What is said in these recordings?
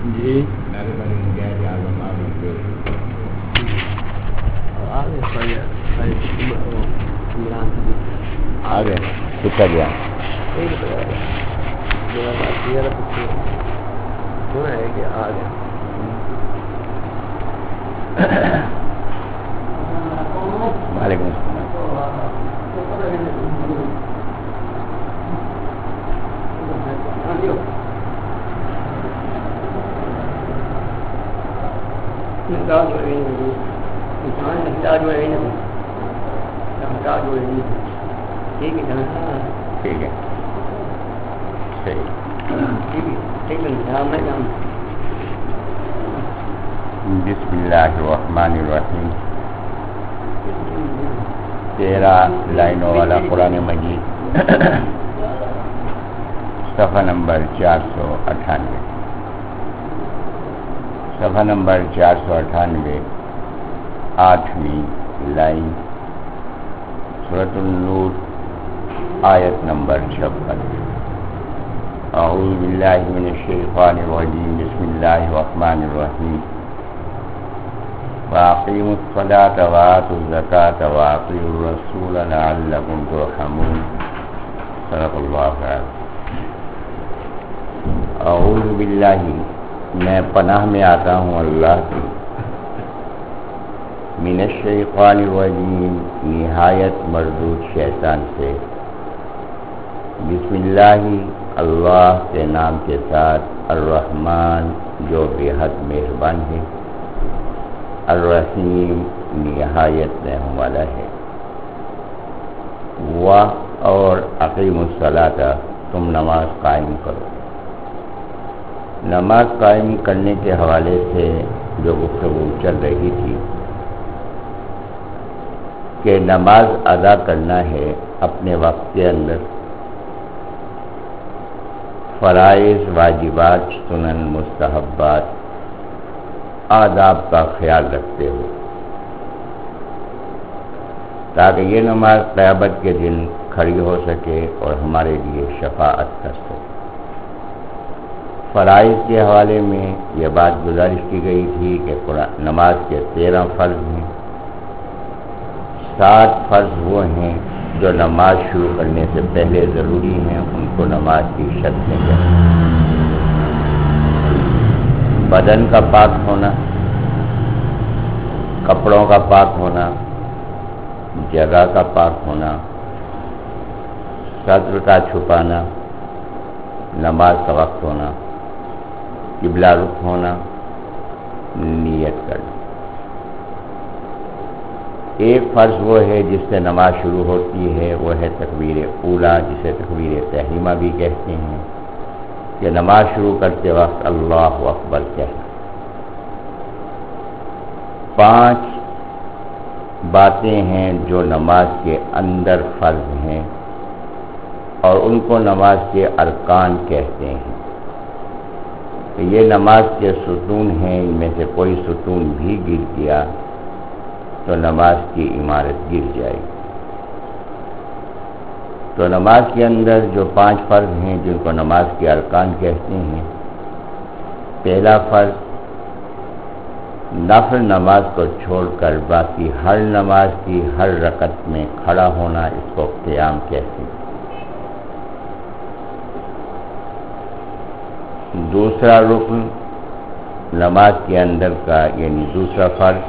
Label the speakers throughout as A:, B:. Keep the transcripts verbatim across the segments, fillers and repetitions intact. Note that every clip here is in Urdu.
A: جی
B: آ گئے کتنا گیا وعلیکم
A: ٹھیک ہے
B: ٹھیک ہے صحیح بسم اللہ الرحمن الرحیم تیرہ لائنوں والا قرآن مجید صفحہ نمبر چار سو اٹھانوے صفحہ نمبر چار سو اٹھانوے آٹھویں لائن سورۃ النور آیت نمبر چھپن اعوذ باللہ من الشیطان الرجیم بسم اللہ الرحمن الرحیم وَأَقِيمُوا الصَّلَاةَ وَآتُوا الزَّكَاةَ وَأَطِيعُوا الرَّسُولَ لَعَلَّكُمْ تُرْحَمُونَ صدق اللہ العظیم۔ اعوذ باللہ، میں پناہ میں آتا ہوں اللہ کی، من الشیطان الرجیم، نہایت مردود شیطان سے، بسم اللہ، اللہ کے نام کے ساتھ، الرحمن جو بے حد مہربان ہے، الرحیم نہایت رحم والا ہے، و اور اقیم الصلاۃ، تم نماز قائم کرو۔ نماز قائم کرنے کے حوالے سے جو گفتگو چل رہی تھی کہ نماز ادا کرنا ہے اپنے وقت کے اندر، فرائض، واجبات، سنن، مستحبات، آداب کا خیال رکھتے ہو، تاکہ یہ نماز قیامت کے دن کھڑی ہو سکے اور ہمارے لیے شفاعت کر سکے۔ فرائض کے حوالے میں یہ بات گزارش کی گئی تھی کہ نماز کے تیرہ فرض ہیں، سات فرض وہ ہیں جو نماز شروع کرنے سے پہلے ضروری ہیں، ان کو نماز کی شرطیں کہتے ہیں۔ بدن کا پاک ہونا، کپڑوں کا پاک ہونا، جگہ کا پاک ہونا، صدر کا چھپانا، نماز کا وقت ہونا، قبلہ رخ ہونا، نیت کرنا۔ ایک فرض وہ ہے جس سے نماز شروع ہوتی ہے، وہ ہے تکبیر اولیٰ، جسے تکبیر تحریمہ بھی کہتے ہیں، کہ نماز شروع کرتے وقت اللہ اکبر کہنا۔ پانچ باتیں ہیں جو نماز کے اندر فرض ہیں اور ان کو نماز کے ارکان کہتے ہیں، کہ یہ نماز کے ستون ہیں، ان میں سے کوئی ستون بھی گر گیا تو نماز کی عمارت گر جائے گی۔ تو نماز کے اندر جو پانچ فرض ہیں جن کو نماز کے ارکان کہتے ہیں، پہلا فرض نفل نماز کو چھوڑ کر باقی ہر نماز کی ہر رکعت میں کھڑا ہونا، اس کو قیام کہتے ہیں۔ دوسرا رکن نماز کے اندر کا یعنی دوسرا فرض،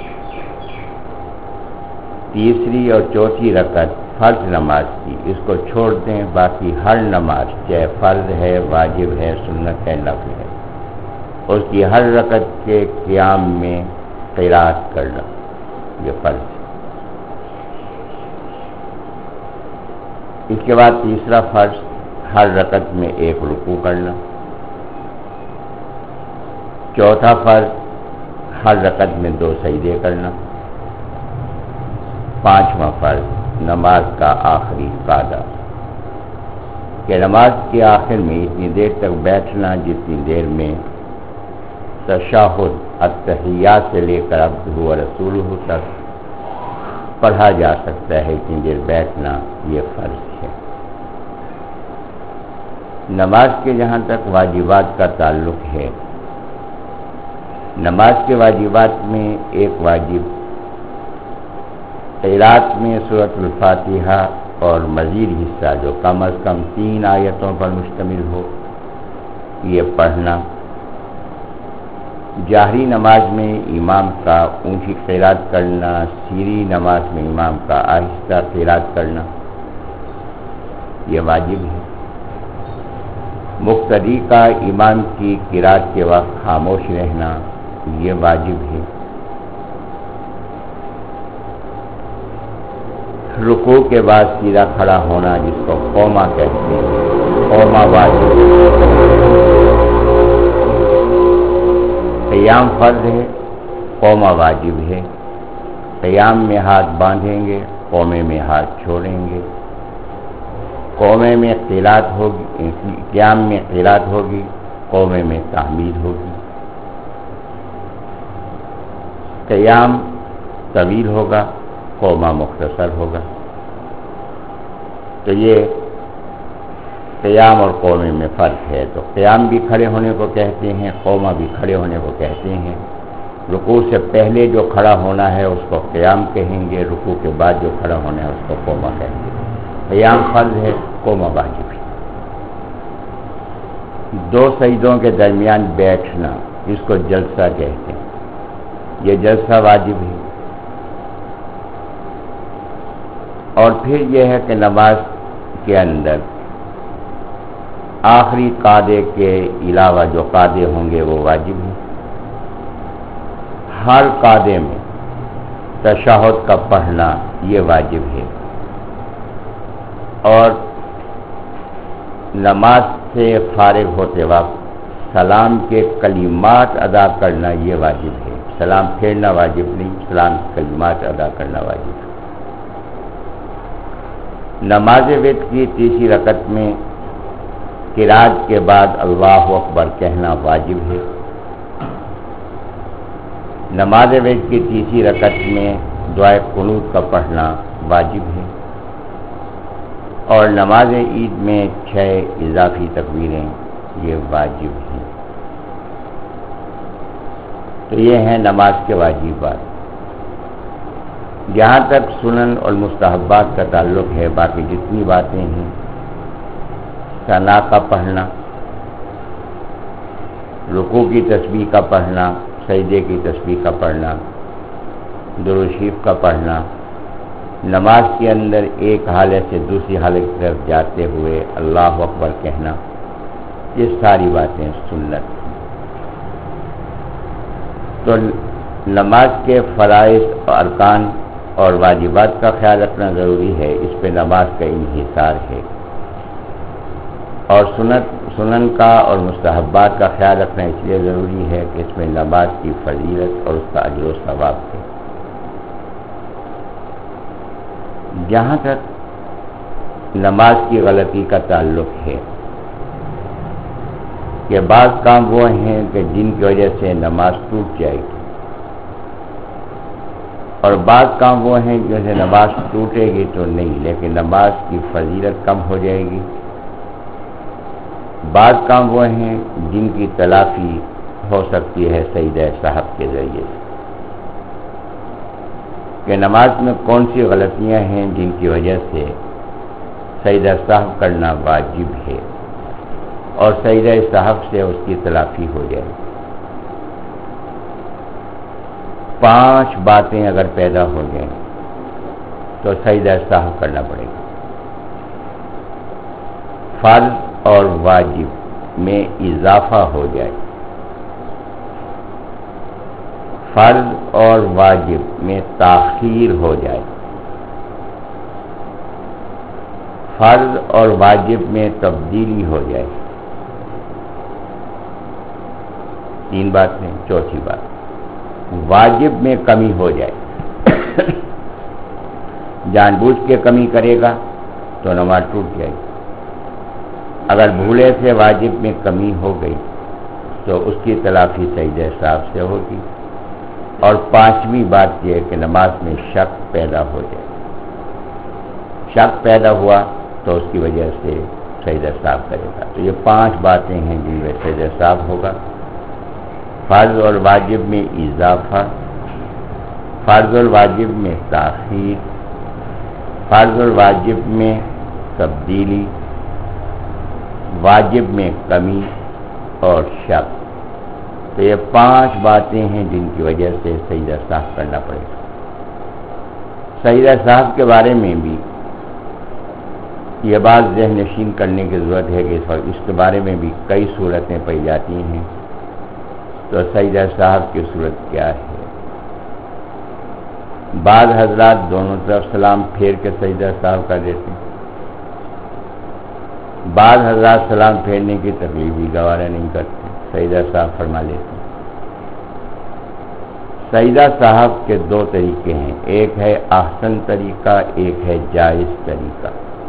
B: تیسری اور چوتھی رکعت فرض نماز کی، اس کو چھوڑ دیں، باقی ہر نماز چاہے فرض ہے، واجب ہے، سنت ہے، نفل ہے، اس کی ہر رکعت کے قیام میں قرات کرنا، یہ فرض ہے۔ اس کے بعد تیسرا فرض، ہر رکعت میں ایک رکوع کرنا۔ چوتھا فرض، ہر رکعت میں دو سجدے کرنا۔ پانچواں فرض، نماز کا آخری قاعدہ، کہ نماز کے آخر میں اتنی دیر تک بیٹھنا جتنی دیر میں تشہد التحیات سے لے کر عبدہ و رسولہ تک پڑھا جا سکتا ہے، اتنی دیر بیٹھنا یہ فرض ہے۔ نماز کے جہاں تک واجبات کا تعلق ہے نماز کے واجبات میں ایک واجب قرات میں سورۃ الفاتحہ اور مزید حصہ جو کم از کم تین آیتوں پر مشتمل ہو یہ پڑھنا. جہری نماز میں امام کا اونچی قرات کرنا، سری نماز میں امام کا آہستہ قرات کرنا یہ واجب ہے. مقتدی کا امام کی قرات کے وقت خاموش رہنا یہ واجب ہے. رکوع کے بعد سیدھا کھڑا ہونا جس کو قوما کہتے ہیں قوما واجب. قیام فرض ہے، قوما واجب ہے. قیام میں ہاتھ باندھیں گے، قومے میں ہاتھ چھوڑیں گے. قومے میں قرات ہوگی، قیام میں قرات ہوگی، قومے میں تحمید ہوگی. قیام طویل ہوگا، قوما مختصر ہوگا. تو یہ قیام اور قومے میں فرق ہے. تو قیام بھی کھڑے ہونے کو کہتے ہیں، قوما بھی کھڑے ہونے کو کہتے ہیں. رکوع سے پہلے جو کھڑا ہونا ہے اس کو قیام کہیں گے، رکوع کے بعد جو کھڑا ہونا ہے اس کو قوما کہیں گے. قیام فرض ہے، قوما واجب ہے. دو سجدوں کے درمیان بیٹھنا اس کو جلسہ کہتے ہیں، یہ جلسہ واجب ہے. اور پھر یہ ہے کہ نماز کے اندر آخری قاعدے کے علاوہ جو قاعدے ہوں گے وہ واجب ہیں. ہر قاعدے میں تشہد کا پڑھنا یہ واجب ہے. اور نماز سے فارغ ہوتے وقت سلام کے کلمات ادا کرنا یہ واجب ہے. سلام پھیرنا واجب نہیں، سلام کے کلمات ادا کرنا واجب ہے. نماز وتر کی تیسری رکعت میں قرات کے بعد اللہ اکبر کہنا واجب ہے. نماز وتر کی تیسری رکعت میں دعائے قنوت کا پڑھنا واجب ہے. اور نماز عید میں چھ اضافی تکبیریں یہ واجب ہیں. تو یہ ہیں نماز کے واجبات. جہاں تک سنن اور مستحبات کا تعلق ہے، باقی جتنی باتیں ہیں ثنا کا پڑھنا، رکوع کی تسبیح کا پڑھنا، سجدے کی تسبیح کا پڑھنا، درود شریف کا پڑھنا، نماز کے اندر ایک حالت سے دوسری حالت کی طرف جاتے ہوئے اللہ اکبر کہنا، یہ ساری باتیں سنت ہیں. تو نماز کے فرائض اور ارکان اور واجبات کا خیال رکھنا ضروری ہے. اس پہ نماز کا انحصار ہے. اور سنت سنن کا اور مستحبات کا خیال رکھنا اس لیے ضروری ہے کہ اس میں نماز کی فضیلت اور اس کا اجر و ثواب ہے. جہاں تک نماز کی غلطی کا تعلق ہے کہ بعض کام وہ ہیں کہ جن کی وجہ سے نماز ٹوٹ جائے گی، اور بعض کام وہ ہیں جیسے نماز ٹوٹے گی تو نہیں لیکن نماز کی فضیلت کم ہو جائے گی. بعض کام وہ ہیں جن کی تلافی ہو سکتی ہے سجدہ صاحب کے ذریعے سے، کہ نماز میں کون سی غلطیاں ہیں جن کی وجہ سے سجدہ صاحب کرنا واجب ہے اور سجدہ صاحب سے اس کی تلافی ہو جائے. پانچ باتیں اگر پیدا ہو جائیں تو سجدہ صاحب کرنا پڑے گا. فرض اور واجب میں اضافہ ہو جائے، فرض اور واجب میں تاخیر ہو جائے، فرض اور واجب میں تبدیلی ہو جائے. تین باتیں. چوتھی بات واجب میں کمی ہو جائے. جان بوجھ کے کمی کرے گا تو نماز ٹوٹ جائے گی. اگر بھولے سے واجب میں کمی ہو گئی تو اس کی تلافی سجدہ صاحب سے ہوگی. اور پانچویں بات یہ ہے کہ نماز میں شک پیدا ہو جائے. شک پیدا ہوا تو اس کی وجہ سے سجدہ صاحب کرے گا. تو یہ پانچ باتیں ہیں جن میں سجدہ صاحب ہوگا. فرض اور واجب میں اضافہ، فرض اور واجب میں تاخیر، فرض اور واجب میں تبدیلی، واجب میں کمی اور شک۔ تو یہ پانچ باتیں ہیں جن کی وجہ سے سجدہ سہو کرنا پڑے گا۔ سجدہ سہو کے بارے میں بھی یہ بات ذہن نشین کرنے کی ضرورت ہے کہ اس کے بارے میں بھی کئی صورتیں پائی جاتی ہیں۔ تو سجدہ سہو کی صورت کیا ہے؟ بعض حضرات دونوں طرف سلام پھیر کے سجدہ سہو کر دیتے ہیں، بعض حضرات سلام پھیرنے کی تکلیف بھی گوارا نہیں کرتے، سجدہ سہو فرما لیتے ہیں۔ سجدہ سہو کے دو طریقے ہیں، ایک ہے احسن طریقہ، ایک ہے جائز طریقہ۔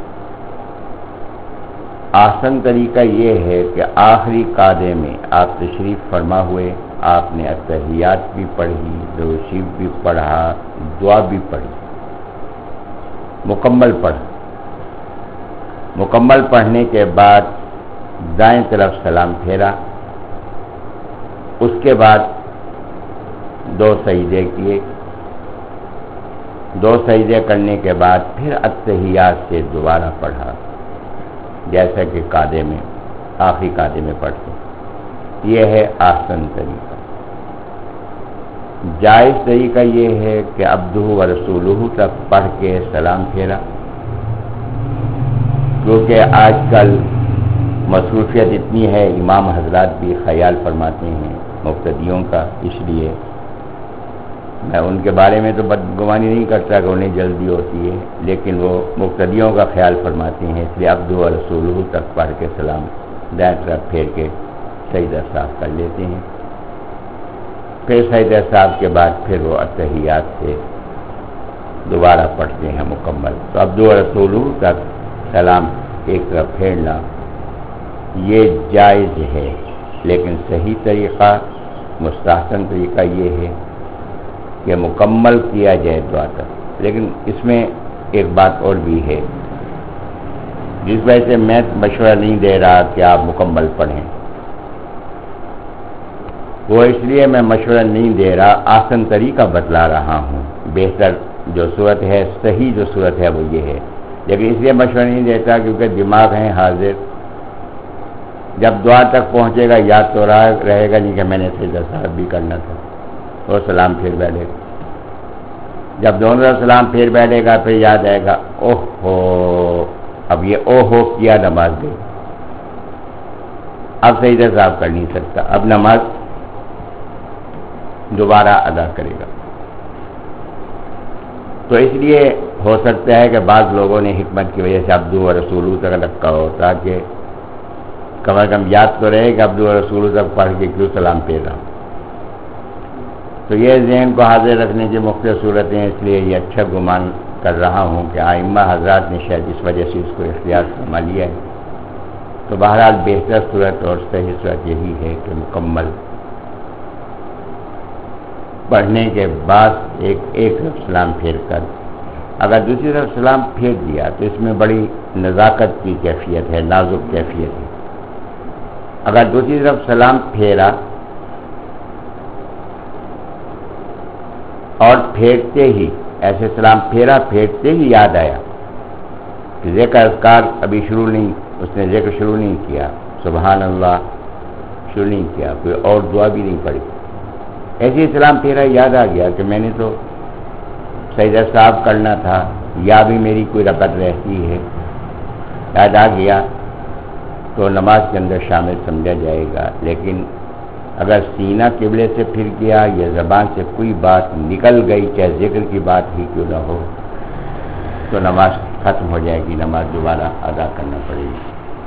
B: احسن طریقہ یہ ہے کہ آخری قعدے میں آپ تشریف فرما ہوئے، آپ نے اتحیات بھی پڑھی، درود شریف بھی پڑھا، دعا بھی پڑھی، مکمل پڑھ مکمل پڑھنے کے بعد دائیں طرف سلام پھیرا، اس کے بعد دو سجدے کیے، دو سجدے کرنے کے بعد پھر اتحیات سے دوبارہ پڑھا، جیسا کہ قعدے میں آخری قعدے میں پڑھتے۔ یہ ہے احسن طریقہ۔ جائز طریقہ یہ ہے کہ عبدہ و رسولہ تک پڑھ کے سلام پھیرا، کیونکہ آج کل مصروفیت اتنی ہے، امام حضرات بھی خیال فرماتے ہیں مقتدیوں کا، اس لیے میں ان کے بارے میں تو بدگمانی نہیں کرتا کہ انہیں جلدی ہوتی ہے، لیکن وہ مقتدیوں کا خیال فرماتے ہیں، اس لیے عبدہ و رسولہ تک پڑھ کے سلام دائیں طرف پھیر کے سجدہ سہو کر لیتے ہیں۔ پھر سجدہ سہو کے بعد پھر وہ اتحیات سے دوبارہ پڑھتے ہیں مکمل۔ تو عبدہ و رسولہ تک سلام ایک طرف پھیرنا یہ جائز ہے، لیکن صحیح طریقہ، مستحسن طریقہ یہ ہے کہ مکمل کیا جائے دعا تک۔ لیکن اس میں ایک بات اور بھی ہے، جس وجہ سے میں مشورہ نہیں دے رہا کہ آپ مکمل پڑھیں، وہ اس لیے میں مشورہ نہیں دے رہا، آسن طریقہ بتلا رہا ہوں۔ بہتر جو صورت ہے، صحیح جو صورت ہے وہ یہ ہے، لیکن اس لیے مشورہ نہیں دیتا کیونکہ دماغ ہے حاضر، جب دعا تک پہنچے گا یاد تو رہا رہے گا نہیں کہ میں نے سجدہ سہو بھی کرنا تھا، اور سلام پھیر بیٹھے گا۔ جب دونوں طرف سلام پھیر بیٹھے گا پھر یاد آئے گا، اوہ ہو اب یہ اوہ ہو کیا نماز گئی، اب سجدہ سہو کر نہیں سکتا، اب نماز دوبارہ ادا کرے گا۔ تو اس لیے ہو سکتا ہے کہ بعض لوگوں نے حکمت کی وجہ سے عبدہ و رسولہ تک رکھا ہو، تاکہ کم از کم یاد تو رہے کہ عبدہ و رسولہ تک پڑھ کے کیوں سلام پھیر رہا ہوں۔ تو یہ ذہن کو حاضر رکھنے کی مختلف صورتیں ہیں، اس لیے یہ اچھا گمان کر رہا ہوں کہ ائمہ حضرات نے شاید اس وجہ سے اس کو اختیار فرما لیا ہے۔ تو بہرحال بہتر صورت اور صحیح صورت یہی ہے کہ مکمل پڑھنے کے بعد ایک ایک طرف سلام پھیر کر، اگر دوسری طرف سلام پھیر دیا تو اس میں بڑی نزاکت کی کیفیت ہے، نازک کیفیت ہے۔ اگر دوسری طرف سلام پھیرا اور پھیرتے ہی ایسے سلام پھیرا پھیرتے ہی یاد آیا کہ ذکر اذکار ابھی شروع نہیں، اس نے ذکر شروع نہیں کیا، سبحان اللہ شروع نہیں کیا، کوئی اور دعا بھی نہیں پڑھی، ایسے ہی سلام پھیرا یاد آ گیا کہ میں نے تو سجدہ سہو کرنا تھا، یا بھی میری کوئی رکعت رہتی ہے، یاد آ گیا تو نماز کے اندر شامل سمجھا جائے گا۔ لیکن اگر سینہ قبلے سے پھر گیا یا زبان سے کوئی بات نکل گئی، چاہے ذکر کی بات ہی کیوں نہ ہو، تو نماز ختم ہو جائے گی، نماز دوبارہ ادا کرنا پڑے گی۔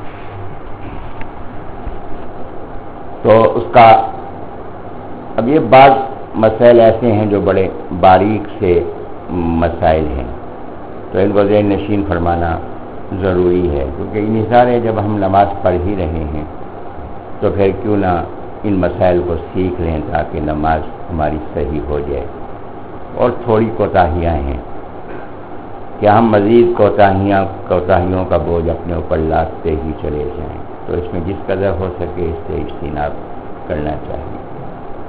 B: تو اس کا اب یہ بعض مسائل ایسے ہیں جو بڑے باریک سے مسائل ہیں، تو ان کو ذہن نشین فرمانا ضروری ہے، کیونکہ انہیں سارے جب ہم نماز پڑھ ہی رہے ہیں تو پھر کیوں نہ ان مسائل کو سیکھ لیں تاکہ نماز ہماری صحیح ہو جائے۔ اور تھوڑی کوتاہیاں ہیں کہ ہم مزید کوتاہیاں کوتاہیوں کا بوجھ اپنے اوپر لادتے ہی چلے جائیں، تو اس میں جس قدر ہو سکے اس سے اجتناب کرنا چاہیے۔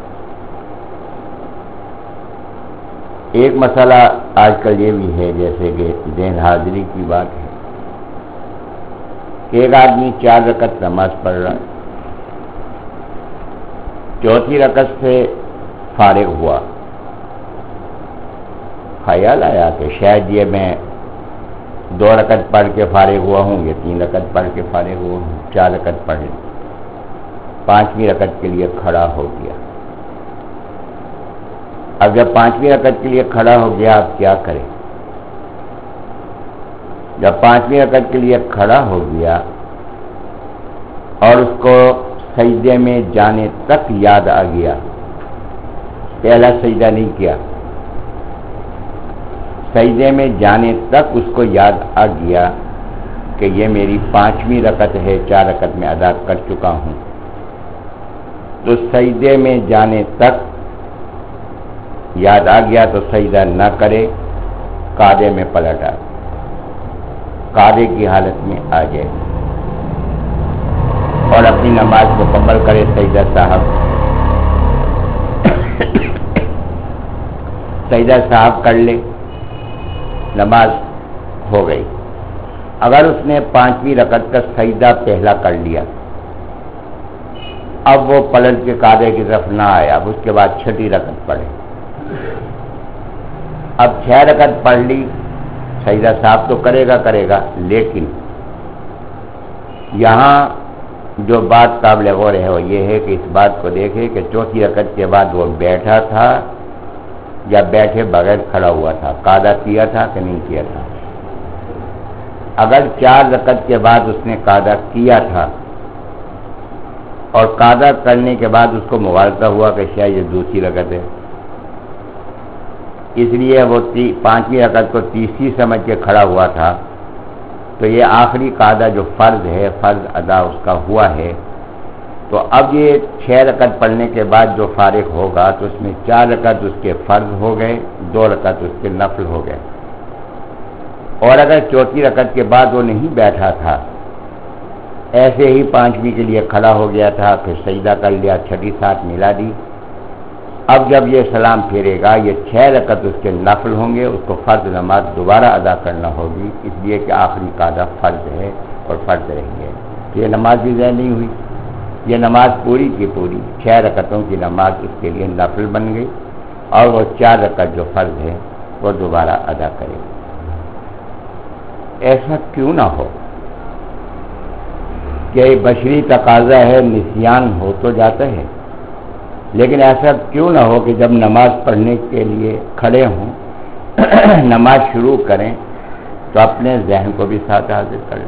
B: ایک مسئلہ آج کل یہ بھی ہے، جیسے کہ ذہن حاضری کی بات ہے کہ ایک آدمی چار رکعت نماز پڑھ رہا ہے، چوتھی رکعت سے فارغ ہوا، خیال آیا کہ شاید یہ میں دو رکعت پڑھ کے فارغ ہوا ہوں، یہ تین رکعت پڑھ کے فارغ ہوا ہوں، چار رکعت پڑھ لی، پانچویں رکعت کے لیے کھڑا ہو گیا۔ اب جب پانچویں رکعت کے لیے کھڑا ہو گیا، اب کیا کرے؟ جب پانچویں رکعت کے لیے کھڑا ہو گیا اور اس کو سجدے میں جانے تک یاد آ گیا، پہلا سجدہ نہیں کیا، سجدے میں جانے تک اس کو یاد آ گیا کہ یہ میری پانچویں رکعت ہے، چار رکعت میں ادا کر چکا ہوں، تو سجدے میں جانے تک یاد آ گیا تو سجدہ نہ کرے، قاعدے میں پلٹ آئے، قاعدے کی حالت میں آ جائے اور اپنی نماز مکمل کرے، سجدہ صاحب سجدہ صاحب کر لے، نماز ہو گئی۔ اگر اس نے پانچویں رکعت کا سجدہ پہلا کر لیا، اب وہ پلٹ کے قاعدے کی طرف نہ آئے، اب اس کے بعد چھٹی رکعت پڑھے، اب چھ رکعت پڑھ لی، سجدہ صاحب تو کرے گا کرے گا لیکن یہاں جو بات قابل غور ہے وہ یہ ہے کہ اس بات کو دیکھے کہ چوتھی رکعت کے بعد وہ بیٹھا تھا یا بیٹھے بغیر کھڑا ہوا تھا، قاعدہ کیا تھا کہ نہیں کیا تھا۔ اگر چار رکعت کے بعد اس نے قاعدہ کیا تھا اور قاعدہ کرنے کے بعد اس کو مغالطہ ہوا کہ شاید یہ دوسری رکعت ہے، اس لیے وہ پانچویں رکعت کو تیسری سمجھ کے کھڑا ہوا تھا، تو یہ آخری قاعدہ جو فرض ہے، فرض ادا اس کا ہوا ہے، تو اب یہ چھ رکعت پڑھنے کے بعد جو فارغ ہوگا تو اس میں چار رکعت اس کے فرض ہو گئے، دو رکعت اس کے نفل ہو گئے۔ اور اگر چوتھی رکعت کے بعد وہ نہیں بیٹھا تھا، ایسے ہی پانچویں کے لیے کھڑا ہو گیا تھا، پھر سجدہ کر لیا، چھٹی ساتھ ملا دی، اب جب یہ سلام پھیرے گا یہ چھ رکعت اس کے نفل ہوں گے، اس کو فرض نماز دوبارہ ادا کرنا ہوگی، اس لیے کہ آخری قاعدہ فرض ہے اور فرض رہیں گے۔ یہ نماز بھی ضائع نہیں ہوئی، یہ نماز پوری کی پوری چھ رکعتوں کی نماز اس کے لیے نفل بن گئی اور وہ چار رکعت جو فرض ہے وہ دوبارہ ادا کرے۔ ایسا کیوں نہ ہو کہ بشری تقاضا ہے، نسیان ہو تو جاتا ہے، لیکن ایسا کیوں نہ ہو کہ جب نماز پڑھنے کے لیے کھڑے ہوں، نماز شروع کریں تو اپنے ذہن کو بھی ساتھ حاضر کریں۔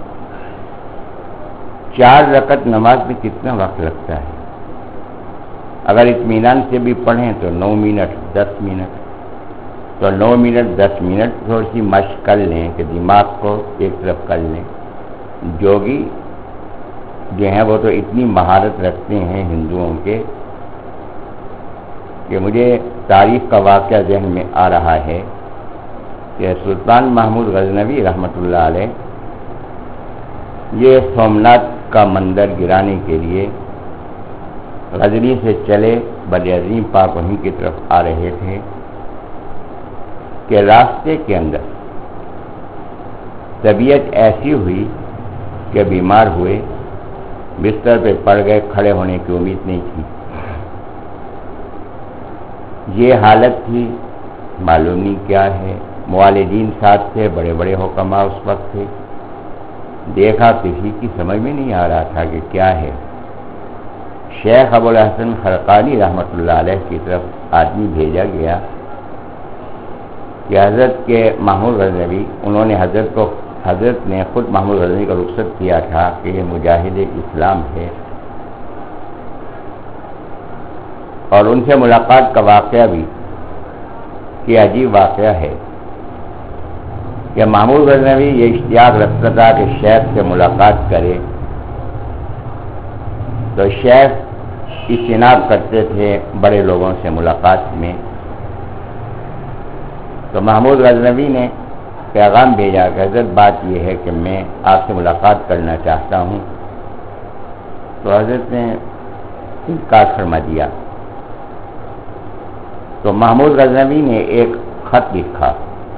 B: چار رکعت نماز میں کتنا وقت لگتا ہے؟ اگر اطمینان سے بھی پڑھیں تو نو منٹ دس منٹ، تو نو منٹ دس منٹ تھوڑی سی مشق کر لیں کہ دماغ کو ایک طرف کر لیں۔ جوگی جو ہیں وہ تو اتنی مہارت رکھتے ہیں ہندوؤں کے کہ مجھے تاریخ کا واقعہ ذہن میں آ رہا ہے کہ سلطان محمود غزنوی رحمۃ اللہ علیہ یہ سومناتھ کا مندر گرانے کے لیے غزنی سے چلے برعظیم پاک وہیں کی طرف آ رہے تھے کہ راستے کے اندر طبیعت ایسی ہوئی کہ بیمار ہوئے، بستر پہ پڑ گئے، کھڑے ہونے کی امید نہیں تھی۔ یہ حالت تھی، معلوم نہیں کیا ہے، موالدین ساتھ تھے، بڑے بڑے حکماء اس وقت تھے، دیکھا کسی کی سمجھ میں نہیں آ رہا تھا کہ کیا ہے۔ شیخ ابو الحسن خرقانی رحمۃ اللہ علیہ کی طرف آدمی بھیجا گیا کہ حضرت کے محمود غزنوی، انہوں نے حضرت کو حضرت نے خود محمود غزنوی کا رخصت کیا تھا کہ یہ مجاہد اسلام ہے، اور ان سے ملاقات کا واقعہ بھی کہ عجیب واقعہ ہے کہ محمود غزنوی یہ اشتیاق رکھتا تھا کہ شیخ سے ملاقات کرے، تو شیخ اجتناب کرتے تھے بڑے لوگوں سے ملاقات میں، تو محمود غزنوی نے پیغام بھیجا کہ حضرت بات یہ ہے کہ میں آپ سے ملاقات کرنا چاہتا ہوں، تو حضرت نے انکار فرما دیا۔ تو محمود غزنوی نے ایک خط لکھا،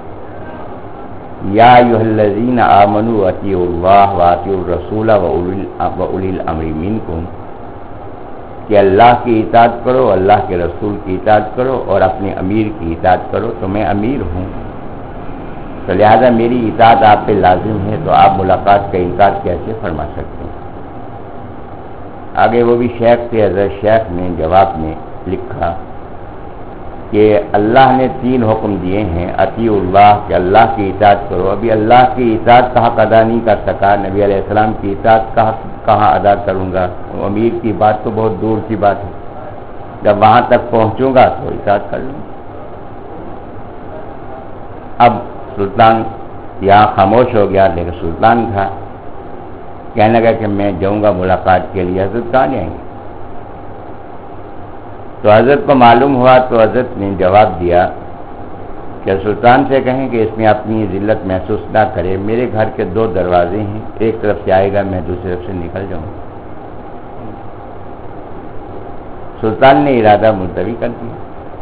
B: یا ایھا الذین آمنوا اطیعوا اللہ واطیعوا الرسول واولی الامر منکم، کہ اللہ کی اطاعت کرو، اللہ کے رسول کی اطاعت کرو اور اپنے امیر کی اطاعت کرو، تو میں امیر ہوں تو لہذا میری اطاعت آپ پہ لازم ہے، تو آپ ملاقات کا انکار کیسے فرما سکتے ہیں؟ آگے وہ بھی شیخ تھے، حضرت شیخ نے جواب میں لکھا کہ اللہ نے تین حکم دیے ہیں، اطیعوا اللہ، کہ اللہ کی اطاعت کرو۔ ابھی اللہ کی اطاعت کا حق ادا نہیں کر سکا، نبی علیہ السلام کی اطاعت کا حق کہاں ادا کروں گا؟ امیر کی بات تو بہت دور کی بات ہے، جب وہاں تک پہنچوں گا تو اطاعت کر لوں۔ اب سلطان یہاں خاموش ہو گیا، لیکن سلطان تھا، کہنے لگا کہ میں جاؤں گا ملاقات کے لیے، حضرت کہاں جائیں گے؟ تو حضرت کو معلوم ہوا تو حضرت نے جواب دیا کہ سلطان سے کہیں کہ اس میں اپنی ذلت محسوس نہ کرے، میرے گھر کے دو دروازے ہیں، ایک طرف سے آئے گا، میں دوسری طرف سے نکل جاؤں گا۔ سلطان نے ارادہ ملتوی کر دیا۔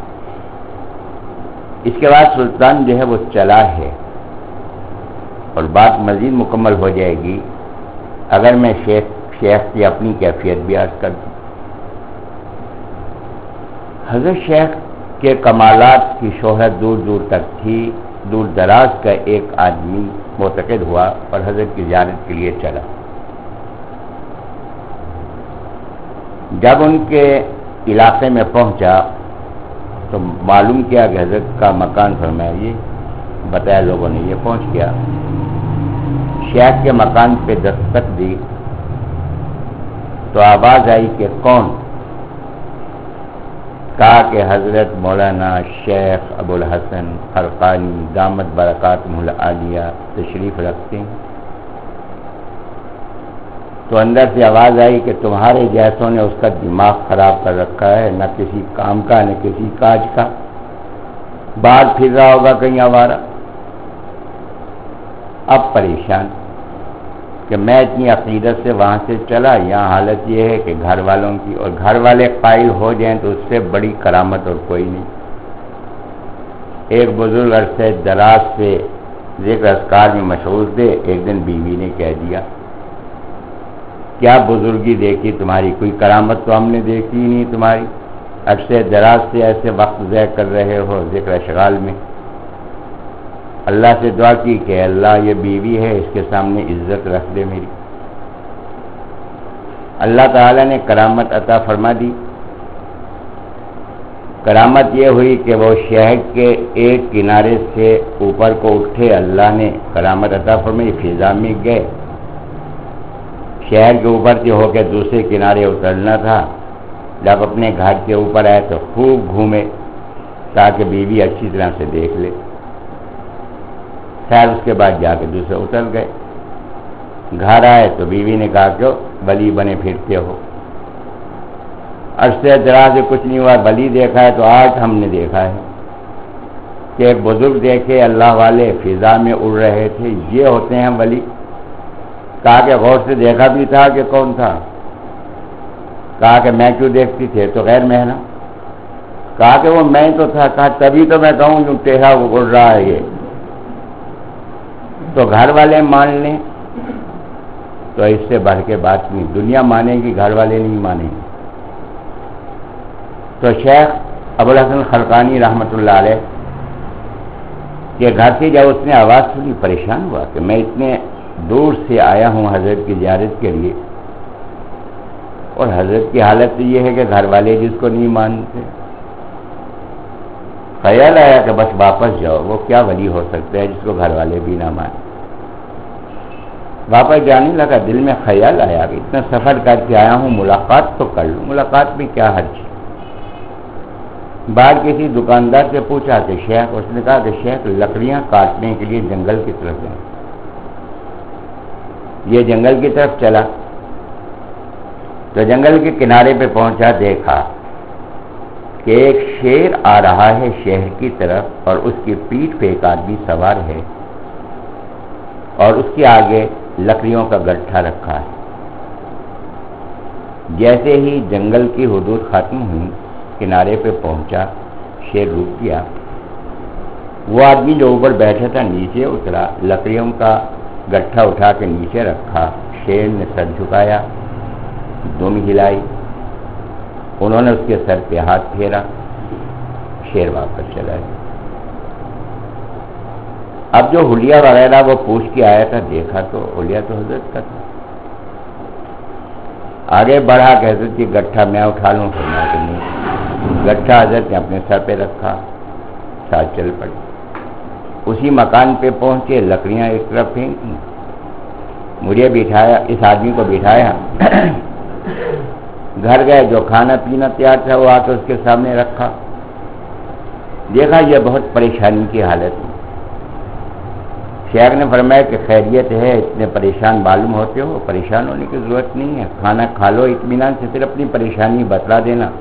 B: اس کے بعد سلطان جو ہے وہ چلا ہے، اور بات مزید مکمل ہو جائے گی اگر میں شیخ شیخ کی اپنی کیفیت بھی عرض کر دوں۔ حضرت شیخ کے کمالات کی شہرت دور دور تک تھی، دور دراز کا ایک آدمی معتقد ہوا اور حضرت کی زیارت کے لیے چلا۔ جب ان کے علاقے میں پہنچا تو معلوم کیا کہ حضرت کا مکان فرمایا، یہ بتایا لوگوں نے، یہ پہنچ گیا۔ شیخ کے مکان پہ دستک دی تو آواز آئی کہ کون؟ کہا کہ حضرت مولانا شیخ ابو الحسن خرقانی دامت برکاتہ العالیہ تشریف رکھتے ہیں۔ تو اندر سے آواز آئی کہ تمہارے جیسوں نے اس کا دماغ خراب کر رکھا ہے، نہ کسی کام کا نہ کسی کاج کا، باہر پھر رہا ہوگا کہیں آوارہ۔ اب پریشان کہ میں اتنی عقیدت سے وہاں سے چلا، یہاں حالت یہ ہے کہ گھر والوں کی، اور گھر والے قائل ہو جائیں تو اس سے بڑی کرامت اور کوئی نہیں۔ ایک بزرگ عرصے دراز سے ذکر اذکار میں مشغول تھے، ایک دن بیوی نے کہہ دیا کیا بزرگی دیکھی تمہاری، کوئی کرامت تو ہم نے دیکھی ہی نہیں تمہاری، عرصے دراز سے ایسے وقت ضائع کر رہے ہو ذکر اشغال میں۔ اللہ سے دعا کی کہ اللہ یہ بیوی ہے، اس کے سامنے عزت رکھ دے میری۔ اللہ تعالیٰ نے کرامت عطا فرما دی۔ کرامت یہ ہوئی کہ وہ شہر کے ایک کنارے سے اوپر کو اٹھے، اللہ نے کرامت عطا فرمائی، فضا میں گئے۔ شہر کے اوپر سے ہو کے دوسرے کنارے اترنا تھا، جب اپنے گھر کے اوپر آئے تو خوب گھومے تاکہ بیوی اچھی طرح سے دیکھ لے۔ خیر اس کے بعد جا کے دوسرے اتر گئے، گھر آئے تو بیوی نے کہا کہ ولی بنے پھرتے ہو۔ عرصے دراز سے کچھ نہیں ہوا، ولی دیکھا ہے تو آج ہم نے دیکھا ہے کہ ایک بزرگ دیکھے اللہ والے فضا میں اڑ رہے تھے، یہ ہوتے ہیں ولی۔ کہا کہ غور سے دیکھا بھی تھا کہ کون تھا؟ کہا کہ میں کیوں دیکھتی تھے تو غیر محنا؟ کہا کہ وہ میں تو تھا۔ کہا تبھی تو میں کہوں کہ ٹیڑھا اڑ رہا ہے یہ، تو گھر والے مان لیں تو اس سے بڑھ کے بات نہیں، دنیا مانے گی، گھر والے نہیں مانیں گے۔ تو شیخ ابو الحسن خرقانی رحمۃ اللہ علیہ کے گھر سے جب اس نے آواز سنی پریشان ہوا کہ میں اتنے دور سے آیا ہوں حضرت کی زیارت کے لیے، اور حضرت کی حالت تو یہ ہے کہ گھر والے جس کو نہیں مانتے۔ خیال آیا کہ بس واپس جاؤ، وہ کیا ولی ہو سکتا ہے جس کو گھر والے بھی نہ مانیں۔ واپس جانے لگا، دل میں خیال آیا کہ اتنا سفر کر کے آیا ہوں، ملاقات تو کر لوں، ملاقات میں کیا حرج ہے۔ بعد کسی دکاندار سے پوچھا کہ شیخ، اس نے کہا کہ شیخ لکڑیاں کاٹنے کے لیے جنگل کی طرف جائیں۔ یہ جنگل کی طرف چلا تو جنگل کے کنارے پہ پہنچا، دیکھا کہ ایک شیر آ رہا ہے شہر کی طرف، اور اس کی پیٹھ پہ ایک آدمی سوار ہے، اور اس کے آگے لکڑیوں کا گٹھا رکھا ہے۔ جیسے ہی جنگل کی حدود ختم ہوئی، کنارے پہ پہنچا شیر رک گیا. وہ آدمی جو اوپر بیٹھا تھا نیچے اترا, لکڑیوں کا گٹھا اٹھا کے نیچے رکھا. شیر نے سر جھکایا, دم ہلائی, انہوں نے اس کے سر پہ ہاتھ پھیرا, شیر واپس چلا گیا. اب جو حلیہ وغیرہ وہ پوچھ کے آیا تھا, دیکھا تو حلیہ تو حضرت کا تھا. آگے بڑھا کہ حضرت کی گٹھا میں اٹھا لوں, فرمایا کہ نہیں. گٹھا حضرت نے اپنے سر پہ رکھا, ساتھ چل پڑے. اسی مکان پہ پہنچے, لکڑیاں ایک طرف پھینکی, مجھے بٹھایا, اس آدمی کو بٹھایا, گھر گئے. جو کھانا پینا تیار تھا وہ آ کے اس کے سامنے رکھا. دیکھا یہ بہت پریشانی کی حالت میں. شیخ نے فرمایا کہ خیریت ہے, اتنے پریشان معلوم ہوتے ہو, پریشان ہونے کی ضرورت نہیں ہے, کھانا کھا لو اطمینان سے, پھر اپنی پریشانی بتلا دینا.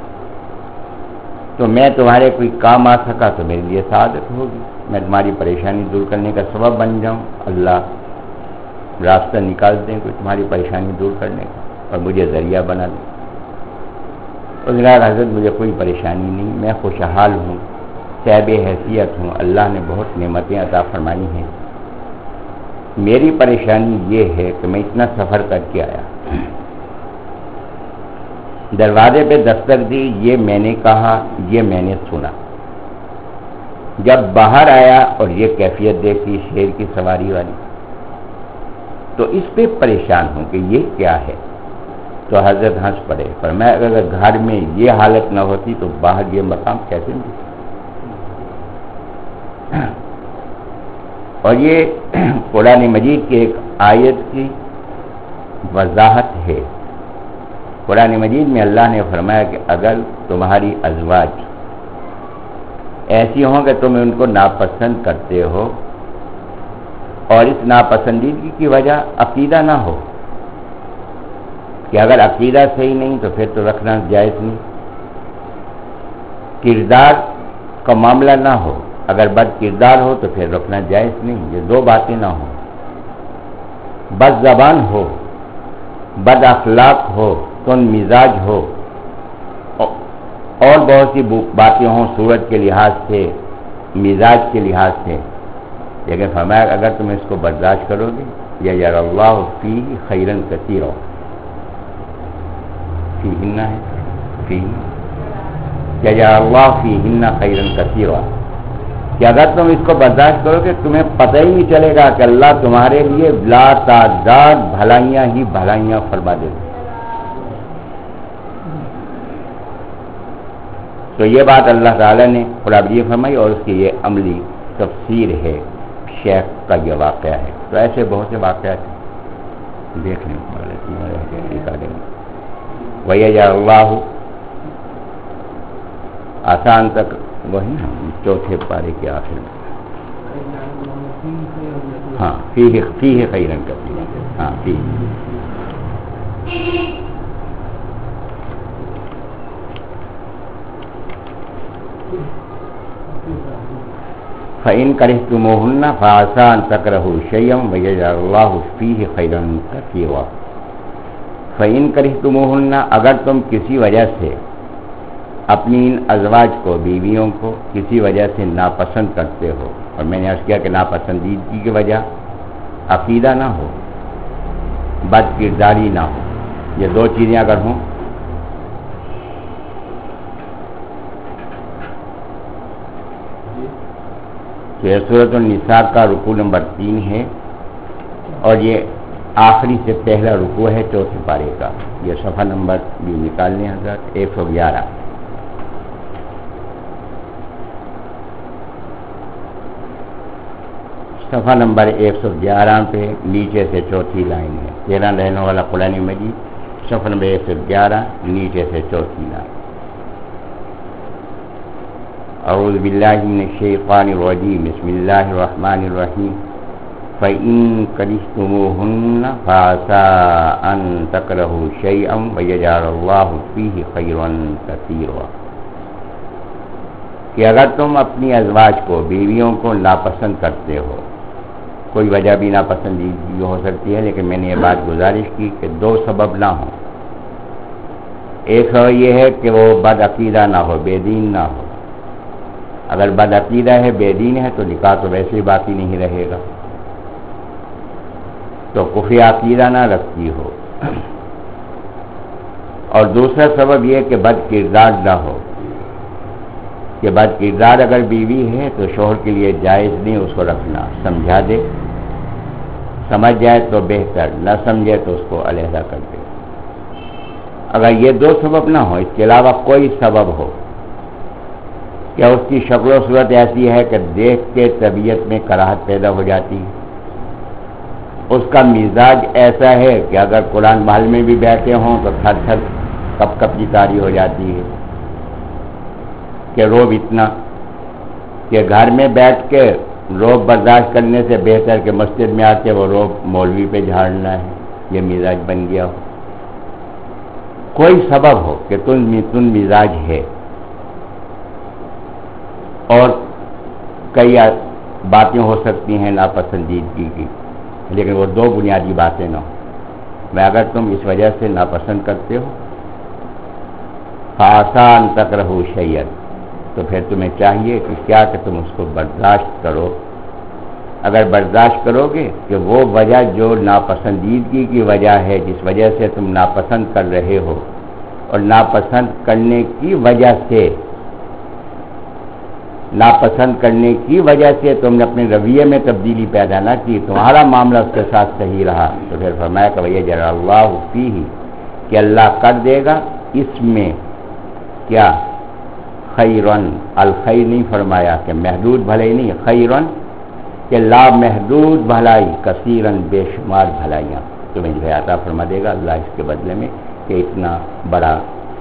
B: تو میں تمہارے کوئی کام آ سکا تو میرے لیے سعادت ہوگی, میں تمہاری پریشانی دور کرنے کا سبب بن جاؤں. اللہ راستہ نکال دیں کوئی تمہاری پریشانی دور کرنے کا, اور مجھے ذریعہ بنا دیں. اس نے کہا حضرت مجھے کوئی پریشانی نہیں, میں خوشحال ہوں, صاحب حیثیت ہوں, اللہ نے بہت نعمتیں عطا فرمائی ہیں. میری پریشانی یہ ہے کہ میں اتنا سفر کر کے آیا, دروازے پہ دستک دی, یہ میں نے کہا, یہ میں نے سنا. جب باہر آیا اور یہ کیفیت دیکھی شیر کی سواری والی, تو اس پہ پریشان ہوں کہ یہ کیا ہے. تو حضرت ہنس پڑے, پر میں اگر گھر میں یہ حالت نہ ہوتی تو باہر یہ مقام کیسے ملتا. اور یہ قرآن مجید کی ایک آیت کی وضاحت ہے. قرآن مجید میں اللہ نے فرمایا کہ اگر تمہاری ازواج ایسی ہوں کہ تم ان کو ناپسند کرتے ہو, اور اس ناپسندیدگی کی وجہ عقیدہ نہ ہو, کہ اگر عقیدہ صحیح نہیں تو پھر تو رکھنا جائز نہیں, کردار کا معاملہ نہ ہو, اگر بد کردار ہو تو پھر رکھنا جائز نہیں, یہ دو باتیں نہ ہوں, بد زبان ہو, بد اخلاق ہو, تند مزاج ہو, اور بہت سی باتیں ہوں صورت کے لحاظ سے, مزاج کے لحاظ سے. لیکن فرمایا اگر تم اس کو برداشت کرو گے, یجعل اللہ فیہ خیرا کثیرا, فیہن ہے فیہ یجعل اللہ فیہن خیرا کثیرا, کہ اگر تم اس کو برداشت کرو گے تمہیں پتہ ہی نہیں چلے گا کہ اللہ تمہارے لیے لا تعداد بھلائیاں ہی بھلائیاں فرما دے. تو یہ بات اللہ تعالیٰ نے قرآن میں فرمائی, اور اس کی یہ عملی تفسیر ہے. شیخ کا یہ واقعہ ہے. تو ایسے بہت سے واقعات ہیں, دیکھ لیں وَيَجْعَلُ اللَّهُ آسان تک وہی چوتھے پارے کے آخر میں, ہاں فیہ فیہ خیرا کثیرا, ہاں فیہ. فَإِن كَرِهْتُمُوهُنَّ فَعَسَىٰ أَن تَكْرَهُوا شَيْئًا وَيَجْعَلَ اللَّهُ فِيهِ خَيْرًا كَثِيرًا. فَإِن كَرِهْتُمُوهُنَّ, اگر تم کسی وجہ سے اپنی ان ازواج کو, بیویوں کو کسی وجہ سے ناپسند کرتے ہو, اور میں نے عرض کیا کہ ناپسندیدگی کی وجہ عقیدہ نہ ہو, بد کرداری نہ ہو, یہ دو چیزیں اگر ہوں, تو یہ سورۃ النساء کا رکوع نمبر تین ہے, اور یہ آخری سے پہلا رکوع ہے چوتھے پارے کا. یہ صفحہ نمبر بھی نکال لیں حضرت, ایک سو گیارہ. صفحہ نمبر ایک سو گیارہ پہ نیچے سے چوتھی لائن ہے. تیرہ رہنے والا قرآن مجید, صفحہ نمبر ایک سو گیارہ, نیچے سے چوتھی لائن. اعوذ باللہ من الشیطان الرجیم, بسم اللہ الرحمن الرحیم. فَإِن كَرِهْتُمُوهُنَّ فَعَسَىٰ أَن تَكْرَهُوا شَيْئًا وَيَجْعَلَ اللَّهُ فِيهِ خَيْرًا كَثِيرًا. کہ اگر تم اپنی ازواج کو, بیویوں کو ناپسند کرتے ہو, کوئی وجہ بھی ناپسندیدگی ہو سکتی ہے, لیکن میں نے یہ بات گزارش کی کہ دو سبب نہ ہوں. ایک یہ ہے کہ وہ بد عقیدہ نہ ہو, بے دین نہ ہو, اگر بد عقیدہ ہے، بے دین ہے، تو نکاح تو ویسے ہی باقی نہیں رہے گا، تو کفر عقیدہ نہ رکھتی ہو۔ اور دوسرا سبب یہ کہ بد کردار نہ ہو، کہ بد کردار اگر بیوی ہے تو شوہر کے لیے جائز نہیں اس کو رکھنا، سمجھا دے، سمجھ جائے تو بہتر، نہ سمجھے تو اس کو علیحدہ کر دے۔ اگر یہ دو سبب نہ ہو، اس کے علاوہ کوئی سبب ہو، کیا اس کی شکل و صورت ایسی ہے کہ دیکھ کے طبیعت میں کراہت پیدا ہو جاتی ہے، اس کا مزاج ایسا ہے کہ اگر قرآن محل میں بھی بیٹھے ہوں تو تھر تھر کپ کپ کی تاری ہو جاتی ہے، کہ روب اتنا کہ گھر میں بیٹھ کے روب برداشت کرنے سے بہتر کہ مسجد میں آ کے وہ روب مولوی پہ جھاڑنا ہے، یہ مزاج بن گیا ہو۔ کوئی سبب ہو کہ تن تن مزاج ہے، اور کئی باتیں ہو سکتی ہیں ناپسندیدگی کی، لیکن وہ دو بنیادی باتیں نہ ہوں۔ میں اگر تم اس وجہ سے ناپسند کرتے ہو، آسان تک رہو شیئن، تو پھر تمہیں چاہیے کہ کیا کہ تم اس کو برداشت کرو۔ اگر برداشت کرو گے کہ وہ وجہ جو ناپسندیدگی کی وجہ ہے، جس وجہ سے تم ناپسند کر رہے ہو، اور ناپسند کرنے کی وجہ سے ناپسند کرنے کی وجہ سے تم نے اپنے رویے میں تبدیلی پیدا نہ کی، تمہارا معاملہ اس کے ساتھ صحیح رہا، تو پھر فرمایا کہ بھئی جرا اللہ فیہ، کہ اللہ کر دے گا اس میں کیا خیرن، الخیر نہیں فرمایا کہ محدود بھلائی نہیں، خیرن کہ لا محدود بھلائی، کثیرن بے شمار بھلائیاں تمہیں جو عطا فرما دے گا اللہ اس کے بدلے میں، کہ اتنا بڑا،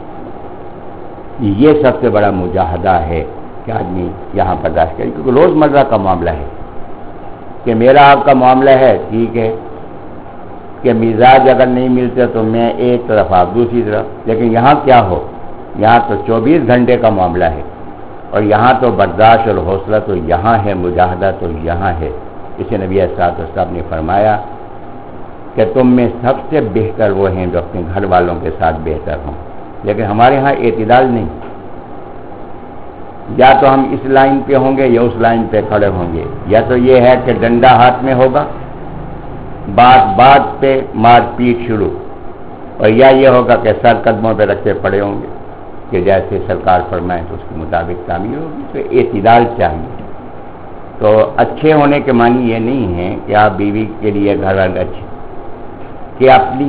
B: یہ سب سے بڑا مجاہدہ ہے کہ آدمی یہاں برداشت کرے، کیونکہ روز مرہ کا معاملہ ہے کہ میرا آپ کا معاملہ ہے، ٹھیک ہے کہ مزاج اگر نہیں ملتے تو میں ایک طرف آپ دوسری طرف، لیکن یہاں کیا ہو، یہاں تو چوبیس گھنٹے کا معاملہ ہے، اور یہاں تو برداشت اور حوصلہ تو یہاں ہے، مجاہدہ تو یہاں ہے۔ اسے نبی صاحب صاحب نے فرمایا کہ تم میں سب سے بہتر وہ ہیں جو اپنے گھر والوں کے ساتھ بہتر ہوں، لیکن ہمارے ہاں اعتدال نہیں، یا تو ہم اس لائن پہ ہوں گے یا اس لائن پہ کھڑے ہوں گے، یا تو یہ ہے کہ ڈنڈا ہاتھ میں ہوگا، بات بات پہ مار پیٹ شروع، اور یا یہ ہوگا کہ سر قدموں پہ رکھتے پڑے ہوں گے کہ جیسے سرکار فرمائے تو اس کے مطابق تعمیر ہوگی۔ تو اعتدال چاہیے۔ تو اچھے ہونے کے معنی یہ نہیں ہے کہ آپ بیوی کے لیے گھر والے اچھے، کہ اپنی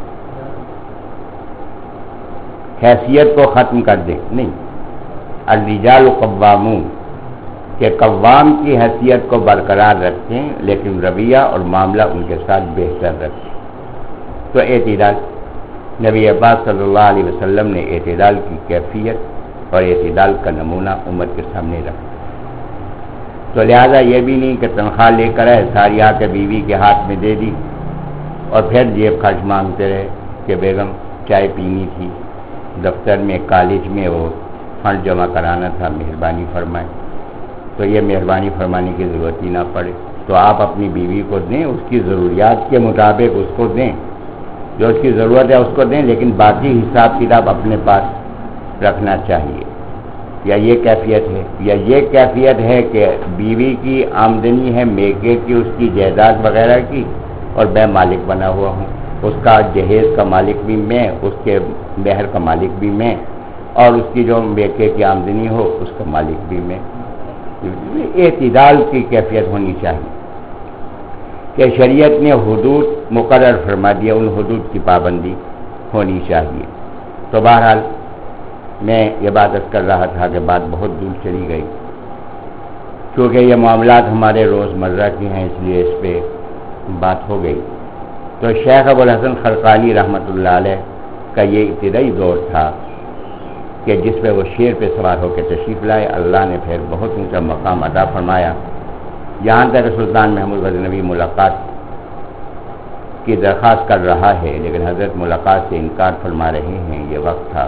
B: حیثیت کو ختم کر دیں، نہیں، الرجال قوامون، کہ قوام کی حیثیت کو برقرار رکھیں لیکن رویہ اور معاملہ ان کے ساتھ بہتر رکھیں۔ تو اعتدال، نبی پاک صلی اللہ علیہ وسلم نے اعتدال کی کیفیت اور اعتدال کا نمونہ امت کے سامنے رکھا۔ تو لہذا یہ بھی نہیں کہ تنخواہ لے کر آئے ساری آ کے بیوی کے ہاتھ میں دے دی اور پھر جیب خرچ مانگتے رہے کہ بیگم چائے پینی تھی، دفتر میں، کالج میں وہ فنڈ جمع کرانا تھا، مہربانی فرمائیں۔ تو یہ مہربانی فرمانے کی ضرورت ہی نہ پڑے، تو آپ اپنی بیوی کو دیں، اس کی ضروریات کے مطابق اس کو دیں، جو اس کی ضرورت ہے اس کو دیں، لیکن باقی حساب کتاب اپنے پاس رکھنا چاہیے۔ یا یہ کیفیت ہے، یا یہ کیفیت ہے کہ بیوی کی آمدنی ہے میکے کی، اس کی جائیداد وغیرہ کی، اور میں مالک بنا ہوا ہوں، اس کا جہیز کا مالک بھی میں، اس کے مہر کا مالک بھی میں، اور اس کی جو میکے کی آمدنی ہو اس کا مالک بھی میں۔ اعتدال کی کیفیت ہونی چاہیے کہ شریعت نے حدود مقرر فرما دیا، ان حدود کی پابندی ہونی چاہیے۔ تو بہرحال میں یہ بات کر رہا تھا کہ بات بہت دور چلی گئی، کیونکہ یہ معاملات ہمارے روز مرہ کے ہیں، اس لیے اس پہ بات ہو گئی۔ تو شیخ ابو الحسن خرقانی رحمۃ اللہ علیہ کا یہ ابتدائی دور تھا کہ جس پہ وہ شیر پہ سوار ہو کے تشریف لائے، اللہ نے پھر بہت اونچا مقام عطا فرمایا، یہاں تک سلطان محمود غزنوی ملاقات کی درخواست کر رہا ہے، لیکن حضرت ملاقات سے انکار فرما رہے ہیں۔ یہ وقت تھا،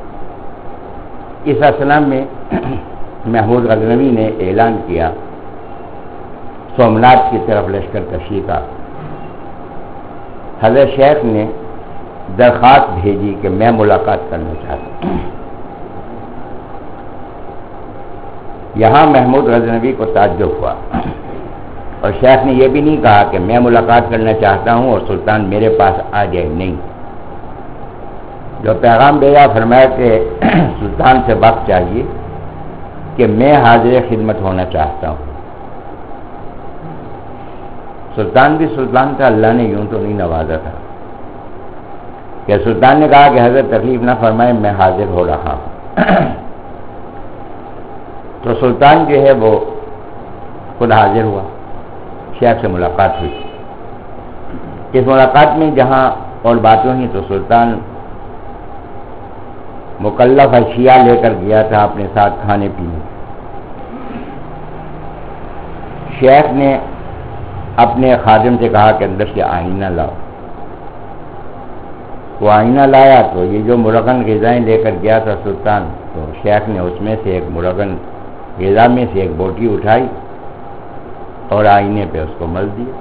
B: اس اسلام میں محمود غزنوی نے اعلان کیا سومناتھ کی طرف لشکر کشی کا۔ حضرت شیخ نے درخواست بھیجی کہ میں ملاقات کرنا چاہتا ہوں۔ یہاں محمود غزنوی کو تعجب ہوا، اور شیخ نے یہ بھی نہیں کہا کہ میں ملاقات کرنا چاہتا ہوں اور سلطان میرے پاس آ جائے، نہیں، جو پیغام بھیجا فرمایا کہ سلطان سے وقت چاہیے کہ میں حاضر خدمت ہونا چاہتا ہوں۔ سلطان بھی سلطان تھا، اللہ نے یوں تو نہیں نوازا تھا کہ سلطان نے کہا کہ حضرت تکلیف نہ فرمائے، میں حاضر ہو رہا ہوں۔ تو سلطان جو ہے وہ خود حاضر ہوا، شیخ سے ملاقات ہوئی۔ اس ملاقات میں جہاں اور باتیں ہوئی تو سلطان مکلف اشیاء لے کر گیا تھا اپنے ساتھ کھانے پینے۔ شیخ نے اپنے خادم سے کہا کہ اندر سے آئینہ لاؤ۔ وہ آئینہ لایا تو یہ جو مرغن غذائیں لے کر گیا تھا سلطان، تو شیخ نے اس میں سے ایک مرغن غذا میں سے ایک بوٹی اٹھائی اور آئینے پہ اس کو مل دیا۔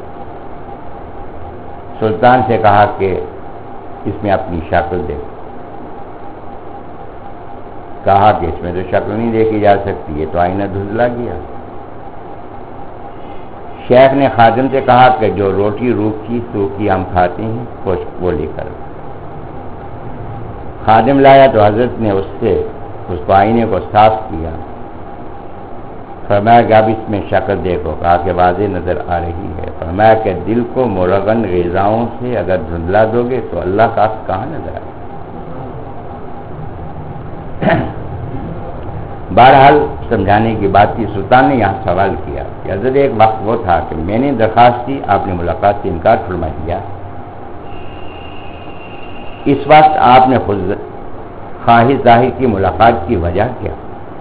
B: سلطان سے کہا کہ اس میں اپنی شکل دے، کہا کہ اس میں تو شکل نہیں دیکھی جا سکتی، یہ تو آئینہ دھندلا گیا۔ شیخ نے خادم سے کہا کہ جو روٹی روکھی سوکھی ہم کھاتے ہیں وہ لے کر۔ خادم لایا تو حضرت نے اس سے اس کو آئینے کو صاف کیا، فرمایا کہ اب اس میں شکل دیکھو، کہا کہ واضح نظر آ رہی ہے۔ فرمایا کہ دل کو مرغن غذاؤں سے اگر دھندلا دو گے تو اللہ کا عکس کہاں نظر آئے۔ بہرحال سمجھانے کی بات تھی۔ سلطان نے یہاں سوال کیا کہ حضرت ایک وقت وہ تھا کہ میں نے درخواست کی، آپ نے ملاقات سے انکار فرما دیا، اس وقت آپ نے خود خواہش ظاہر کی، ملاقات کی وجہ کیا؟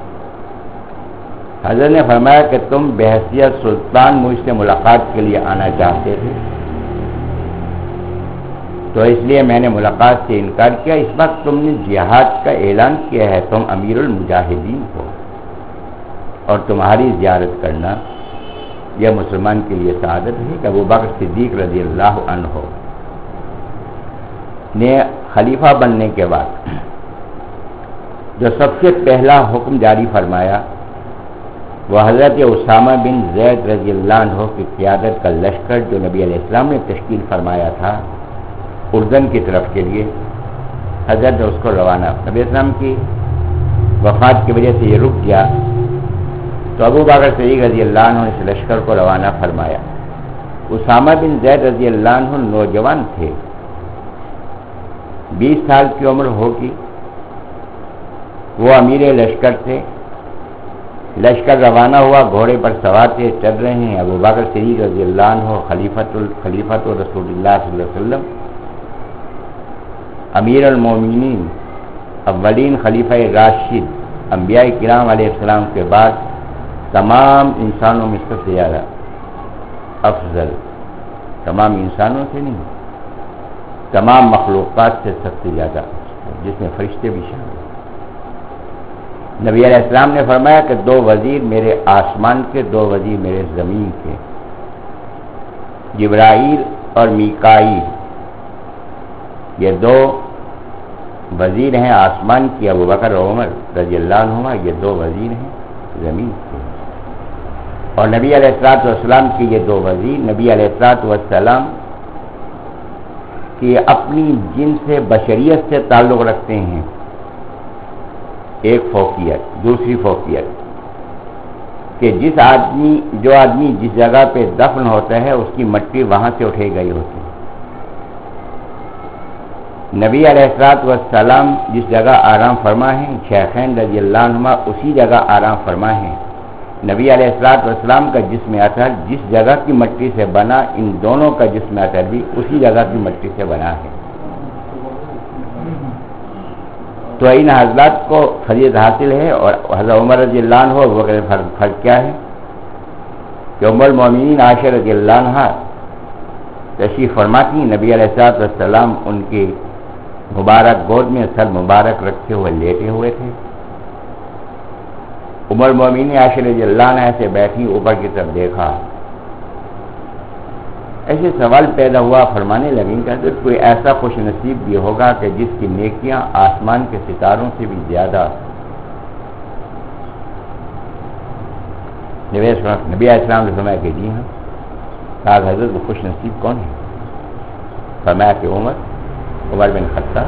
B: حضرت نے فرمایا کہ تم بحیثیت سلطان مجھ سے ملاقات کے لیے آنا چاہتے تھے، تو اس لیے میں نے ملاقات سے انکار کیا۔ اس وقت تم نے جہاد کا اعلان کیا ہے، تم امیر المجاہدین ہو، اور تمہاری زیارت کرنا یہ مسلمان کے لیے سعادت ہے کہ ابو بکر صدیق رضی اللہ عنہ نے خلیفہ بننے کے بعد جو سب سے پہلا حکم جاری فرمایا وہ حضرت اسامہ بن زید رضی اللہ عنہ کی قیادت کا لشکر جو نبی علیہ السلام نے تشکیل فرمایا تھا اردن کی طرف کے لیے، حضرت نے اس کو روانہ، نبی اسلام کی وفات کی وجہ سے یہ رک گیا تو ابو بکر صدیق رضی اللہ عنہ نے اس لشکر کو روانہ فرمایا۔ اسامہ بن زید رضی اللہ عنہ نوجوان تھے، بیس سال کی عمر ہوگی، وہ امیر لشکر تھے۔ لشکر روانہ ہوا، گھوڑے پر سوار تھے، چل رہے ہیں۔ ابو بکر صدیق رضی اللہ عنہ خلیفۃ خلیفۃ رسول اللہ صلی اللہ علیہ وسلم، امیر المومنین، اولین خلیفہ راشد، انبیاء کرام علیہ السلام کے بعد تمام انسانوں میں سب سے زیادہ افضل، تمام انسانوں سے نہیں، تمام مخلوقات سے سب سے زیادہ، جس میں فرشتے بھی شامل۔ نبی علیہ السلام نے فرمایا کہ دو وزیر میرے آسمان کے، دو وزیر میرے زمین کے، جبرائیل اور میکائیل، یہ دو وزیر ہیں آسمان کی، ابو بکر و عمر رضی اللہ عنہما، یہ دو وزیر ہیں زمین کے۔ اور نبی علیہ الصلوۃ والسلام کی یہ دو وزیر، نبی علیہ الصلوۃ والسلام کی اپنی جن سے بشریت سے تعلق رکھتے ہیں، ایک فوقیت، دوسری فوقیت کہ جس آدمی جو آدمی جس جگہ پہ دفن ہوتا ہے اس کی مٹی وہاں سے اٹھائی گئی ہوتی ہے۔ نبی علیہ الصلوۃ والسلام جس جگہ آرام فرما ہیں، شیخین رضی اللہ عنہما اسی جگہ آرام فرما ہیں۔ نبی علیہ الصلوۃ والسلام کا جسم اطہر جس جگہ کی مٹی سے بنا، ان دونوں کا جسم اطہر بھی اسی جگہ کی مٹی سے بنا ہے۔ تو ان حضرات کو فضیلت حاصل ہے، اور حضرت عمر رضی اللہ عنہ وہ فرق کیا ہے کہ ام المومنین عائشہ رضی اللہ عنہا تشریف فرماتی، نبی علیہ الصلوۃ والسلام ان کی مبارک گود میں سر مبارک رکھتے ہوئے لیٹے ہوئے تھے۔ ام المومنین عائشہ رضی اللہ عنہا سے بیٹھی، اوپر کی طرف دیکھا، ایسے سوال پیدا ہوا، فرمانے لگیں کہ حضرت کوئی ایسا خوش نصیب بھی ہوگا کہ جس کی نیکیاں آسمان کے ستاروں سے بھی زیادہ نبی نبی علیہ السلام نے فرمایا کہ جی ہاں. کہا حضرت وہ خوش نصیب کون ہے؟ فرمایا کہ عمر عمر بن خطاب.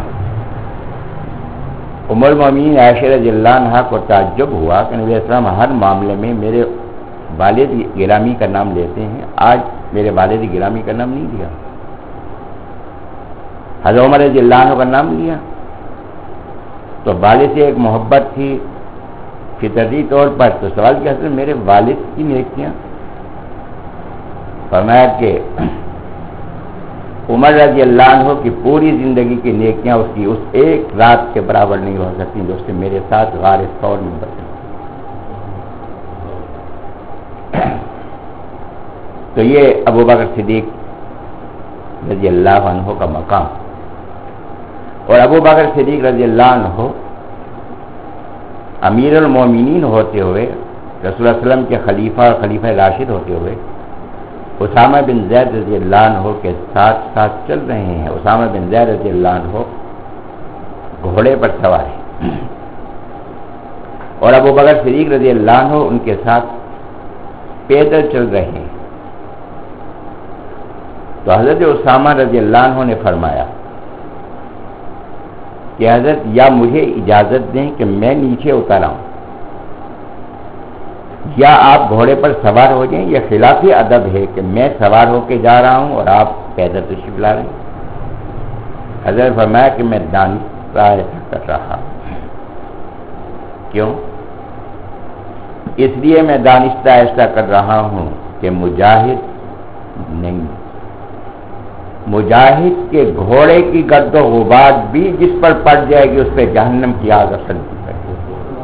B: ام المؤمنین عائشہ رضی اللہ عنہا کو تعجب ہوا کہ نبی علیہ السلام ہر معاملے میں میرے والد گرامی کا نام لیتے ہیں، آج میرے والد گرامی کا نام نہیں لیا. حضرت عمر رضی اللہ عنہ کا نام لیا تو والد سے ایک محبت تھی فطری طور پر. تو سوال کیا حضرت میرے والد کی نیکیاں؟ فرمایا کہ عمر رضی اللہ عنہ کی پوری زندگی کی نیکیاں اس کی اس ایک رات کے برابر نہیں ہو سکتی جو اس نے میرے ساتھ غار ثور میں بتائی. تو یہ ابو بکر صدیق رضی اللہ عنہ کا مقام. اور ابو بکر صدیق رضی اللہ عنہ امیر المومنین ہوتے ہوئے، رسول اللہ علیہ وسلم کے خلیفہ اور خلیفہ راشد ہوتے ہوئے اسامہ بن زید رضی اللہ عنہ کے ساتھ ساتھ چل رہے ہیں. اسامہ بن زید رضی اللہ عنہ گھوڑے پر سوار ہیں اور ابو بکر صدیق رضی اللہ عنہ ان کے ساتھ پیدل چل رہے ہیں. تو حضرت اسامہ رضی اللہ عنہ نے فرمایا کہ حضرت یا مجھے اجازت دیں کہ میں نیچے اتر آؤں، یا آپ گھوڑے پر سوار ہو جائیں. یہ خلاف ادب ہے کہ میں سوار ہو کے جا رہا ہوں اور آپ پیدل تشریف لا رہے ہیں. حضرت فرمایا کہ میں دانستہ ایسا کر رہا. کیوں؟ اس لیے میں دانستہ ایسا کر رہا ہوں کہ مجاہد نہیں، مجاہد کے گھوڑے کی گرد و غبار بھی جس پر پڑ جائے گی اس پہ جہنم کی آگ اثر کی پڑے گی.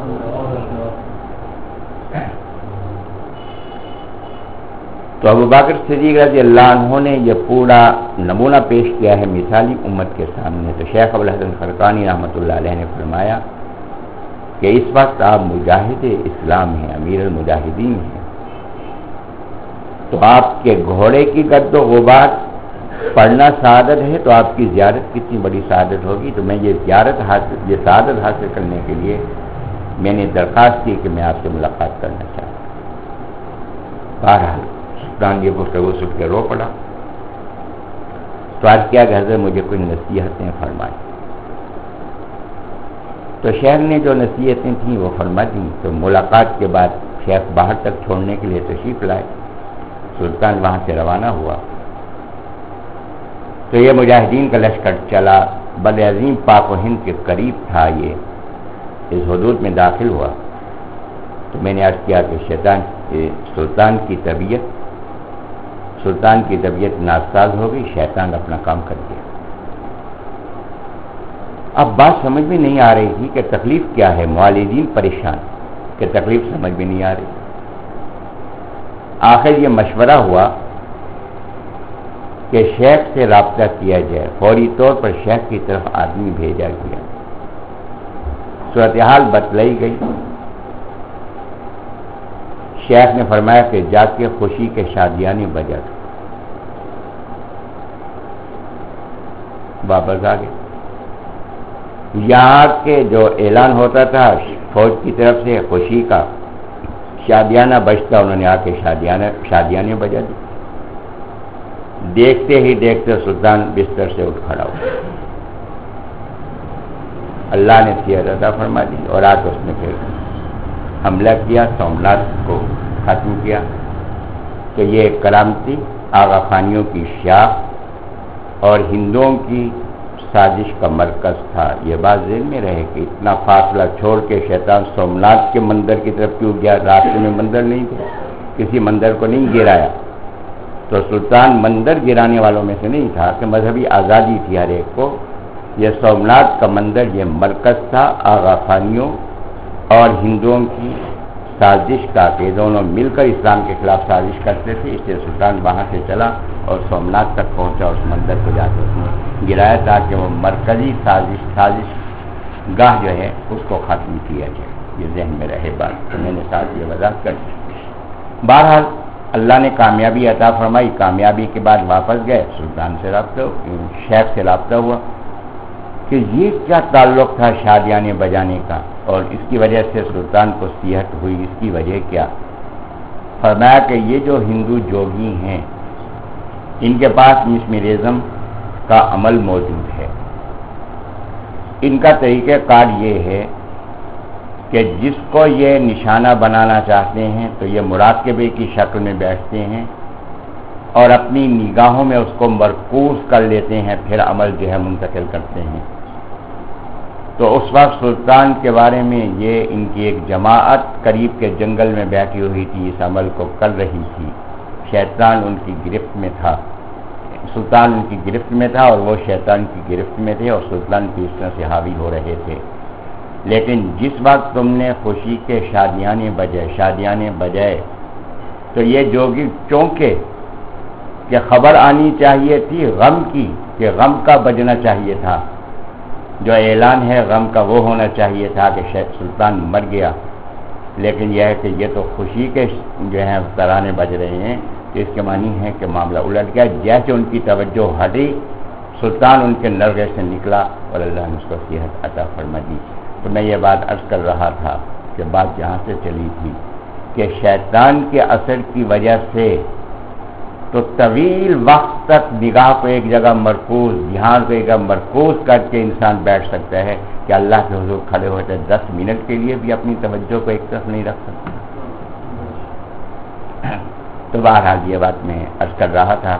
B: تو ابو بکر صدیق رضی اللہ عنہ نے یہ پورا نمونہ پیش کیا ہے مثالی امت کے سامنے. تو شیخ ابوالحسن خرقانی رحمۃ اللہ علیہ نے فرمایا کہ اس وقت آپ مجاہد اسلام ہیں، امیر المجاہدین ہیں. تو آپ کے گھوڑے کی گرد و غبار پڑھنا سعادت ہے تو آپ کی زیارت کتنی بڑی سعادت ہوگی. تو میں یہ زیارت حاصل یہ سعادت حاصل کرنے کے لیے میں نے درخواست کی کہ میں آپ سے ملاقات کرنا چاہتا ہوں. بہرحال سلطان یہ گفتگو سن کے رو پڑا. تو آج کیا کہ حضرت مجھے کوئی نصیحتیں فرمائیں. تو شیخ نے جو نصیحتیں تھیں وہ فرما دیں. تو ملاقات کے بعد شیخ باہر تک چھوڑنے کے لیے تشریف لائے. سلطان وہاں سے روانہ ہوا تو یہ مجاہدین کا لشکر چلا بر عظیم پاک و ہند کے قریب تھا. یہ اس حدود میں داخل ہوا تو میں نے عرض کیا کہ شیطان سلطان کی طبیعت سلطان کی طبیعت ناساز ہو گئی، شیطان اپنا کام کر گیا. اب بات سمجھ میں نہیں آ رہی تھی کہ تکلیف کیا ہے. معالجین پریشان کہ تکلیف سمجھ میں نہیں آ رہی. آخر یہ مشورہ ہوا کہ شیخ سے رابطہ کیا جائے. فوری طور پر شیخ کی طرف آدمی بھیجا گیا. صورتحال بتلائی گئی. شیخ نے فرمایا کہ جا کے خوشی کے شادیانے بجا دو. واپس آ گئے. یہاں کے جو اعلان ہوتا تھا فوج کی طرف سے خوشی کا شادیانہ بجتا، انہوں نے آ کے شادیانہ شادیانے بجا دی. دیکھتے ہی دیکھتے سلطان بستر سے اٹھ کھڑا ہوا. اللہ نے صحت عطا فرما دی اور آج اس نے پھر حملہ کیا، سومناتھ کو ختم کیا. کہ یہ کرامتی آغا خانیوں کی شاخ اور ہندوؤں کی سازش کا مرکز تھا. یہ بات ذہن میں رہے کہ اتنا فاصلہ چھوڑ کے شیطان سومناتھ کے مندر کی طرف کیوں گیا؟ راستے میں مندر نہیں تھے، کسی مندر کو نہیں گرایا. تو سلطان مندر گرانے والوں میں سے نہیں تھا کہ مذہبی آزادی تھی ہر ایک کو. یہ سومناتھ کا مندر یہ مرکز تھا آغا خانیوں اور ہندوؤں کی سازش کا، کہ دونوں مل کر اسلام کے خلاف سازش کرتے تھے. اس لیے سلطان وہاں سے چلا اور سومناتھ تک پہنچا، اس مندر کو جا کے اس نے گرایا تاکہ وہ مرکزی سازش سازش گاہ جو ہے اس کو ختم کیا جائے. یہ ذہن میں رہے بات. تو میں نے ساتھ یہ وضاحت کر دی. بہرحال اللہ نے کامیابی عطا فرمائی. کامیابی کے بعد واپس گئے. سلطان سے رابطہ شیخ سے رابطہ ہوا کہ یہ کیا تعلق تھا شادیانے بجانے کا اور اس کی وجہ سے سلطان کو صحت ہوئی، اس کی وجہ کیا؟ فرمایا کہ یہ جو ہندو جوگی ہیں ان کے پاس مسمرزم کا عمل موجود ہے. ان کا طریقہ کار یہ ہے کہ جس کو یہ نشانہ بنانا چاہتے ہیں تو یہ مراقبے کی شکل میں بیٹھتے ہیں اور اپنی نگاہوں میں اس کو مرکوز کر لیتے ہیں، پھر عمل جو ہے منتقل کرتے ہیں. تو اس وقت سلطان کے بارے میں یہ ان کی ایک جماعت قریب کے جنگل میں بیٹھی ہوئی تھی، اس عمل کو کر رہی تھی. شیطان ان کی گرفت میں تھا، سلطان ان کی گرفت میں تھا اور وہ شیطان کی گرفت میں تھے اور سلطان کی اس طرح سے حاوی ہو رہے تھے. لیکن جس وقت تم نے خوشی کے شادیانے بجائے شادیانے بجائے تو یہ جوگی چونکے کہ خبر آنی چاہیے تھی غم کی، کہ غم کا بجنا چاہیے تھا. جو اعلان ہے غم کا وہ ہونا چاہیے تھا کہ سلطان مر گیا. لیکن یہ ہے کہ یہ تو خوشی کے جو ہیں ترانے بج رہے ہیں، تو اس کے معنی ہے کہ معاملہ الٹ گیا. جیسے ان کی توجہ ہٹی سلطان ان کے نرغے سے نکلا اور اللہ نے اس کو صحت عطا فرما دی. تو میں یہ بات عرض کر رہا تھا کہ بات جہاں سے چلی تھی کہ شیطان کے اثر کی وجہ سے تو طویل وقت تک نگاہ کو ایک جگہ مرکوز، دھیان کو ایک جگہ مرکوز کر کے انسان بیٹھ سکتا ہے کہ اللہ کے حضور کھڑے ہوتے دس منٹ کے لیے بھی اپنی توجہ کو ایک طرف نہیں رکھ سکتا. تو بہرحال یہ بات میں عرض کر رہا تھا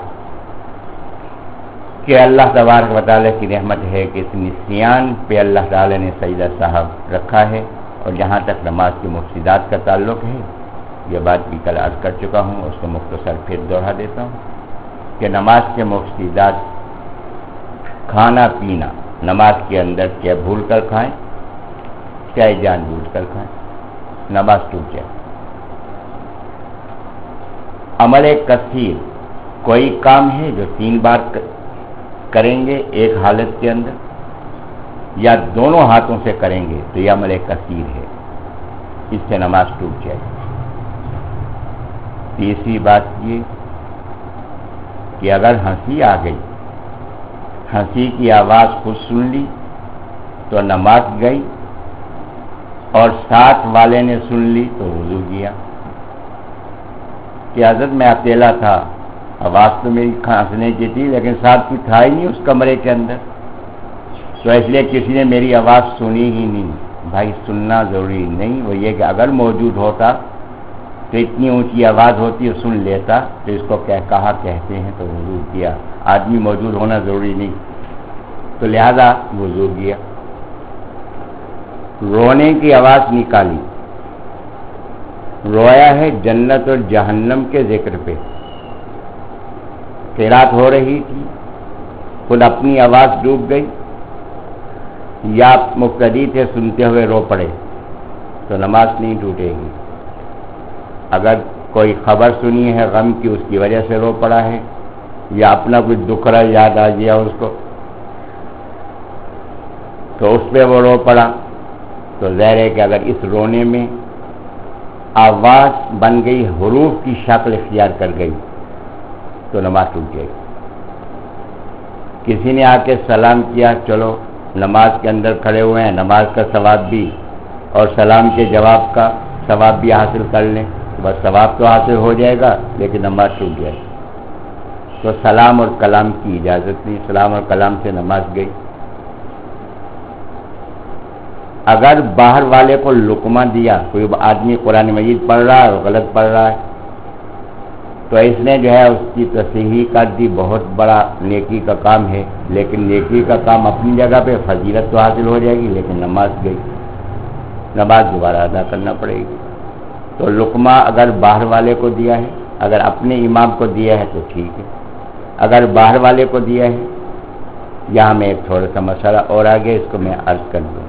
B: کہ اللہ تبارک و تعالیٰ کی رحمت ہے کہ اس نسیان پہ اللہ تعالیٰ نے سیدہ صاحب رکھا ہے. اور جہاں تک نماز کے مفسدات کا تعلق ہے یہ بات بھی کل عرض کر چکا ہوں، اس کو مختصر پھر دوہرا دیتا ہوں کہ نماز کے مفسدات کھانا پینا، نماز کے اندر چاہے بھول کر کھائیں چاہے جان بوجھ کر کھائیں نماز ٹوٹ جائے. عمل کثیر، کوئی کام ہے جو تین بار کریں گے ایک حالت کے اندر یا دونوں ہاتھوں سے کریں گے تو یہ عمل کثیر ہے، اس سے نماز ٹوٹ جائے. تیسری بات یہ کہ اگر ہنسی آ گئی، ہنسی کی آواز خود سن لی تو نماز گئی، اور ساتھ والے نے سن لی تو وضو کیا. کہ حضرت میں اکیلا تھا، آواز تو میری ہنسنے کی تھی لیکن ساتھ کوئی تھا ہی نہیں اس کمرے کے اندر، تو اس لیے کسی نے میری آواز سنی ہی نہیں. بھائی سننا ضروری نہیں، وہ یہ کہ اگر موجود ہوتا تو اتنی اونچی آواز ہوتی ہے سن لیتا، تو اس کو کیا کہا کہتے ہیں تو وضو کیا. آدمی موجود ہونا ضروری نہیں تو لہذا وضو کیا. رونے کی آواز نکالی، رویا ہے جنت اور جہنم کے ذکر پہ. قرات ہو رہی تھی، خود اپنی آواز ڈوب گئی یا مقتدی تھے سنتے ہوئے رو پڑے تو نماز نہیں ٹوٹے گی. اگر کوئی خبر سنی ہے غم کی اس کی وجہ سے رو پڑا ہے یا اپنا کچھ دکھڑا یاد آ گیا اس کو تو اس پہ وہ رو پڑا، تو ظاہر ہے کہ اگر اس رونے میں آواز بن گئی حروف کی شکل اختیار کر گئی تو نماز ٹوٹ جائے گی. کسی نے آ کے سلام کیا، چلو نماز کے اندر کھڑے ہوئے ہیں، نماز کا ثواب بھی اور سلام کے جواب کا ثواب بھی حاصل کر لیں، بس ثواب تو حاصل ہو جائے گا لیکن نماز ٹوٹ جائے گی. تو سلام اور کلام کی اجازت نہیں، سلام اور کلام سے نماز گئی. اگر باہر والے کو لقمہ دیا، کوئی آدمی قرآن مجید پڑھ رہا ہے اور غلط پڑھ رہا ہے تو اس نے جو ہے اس کی تصحیح کر دی، بہت بڑا نیکی کا کام ہے، لیکن نیکی کا کام اپنی جگہ پہ فضیلت تو حاصل ہو جائے گی لیکن نماز گئی، نماز دوبارہ ادا کرنا پڑے گی. تو لقمہ اگر باہر والے کو دیا ہے، اگر اپنے امام کو دیا ہے تو ٹھیک ہے، اگر باہر والے کو دیا ہے، یہاں میں ایک تھوڑا سا مسئلہ اور آگے اس کو میں عرض کر دوں.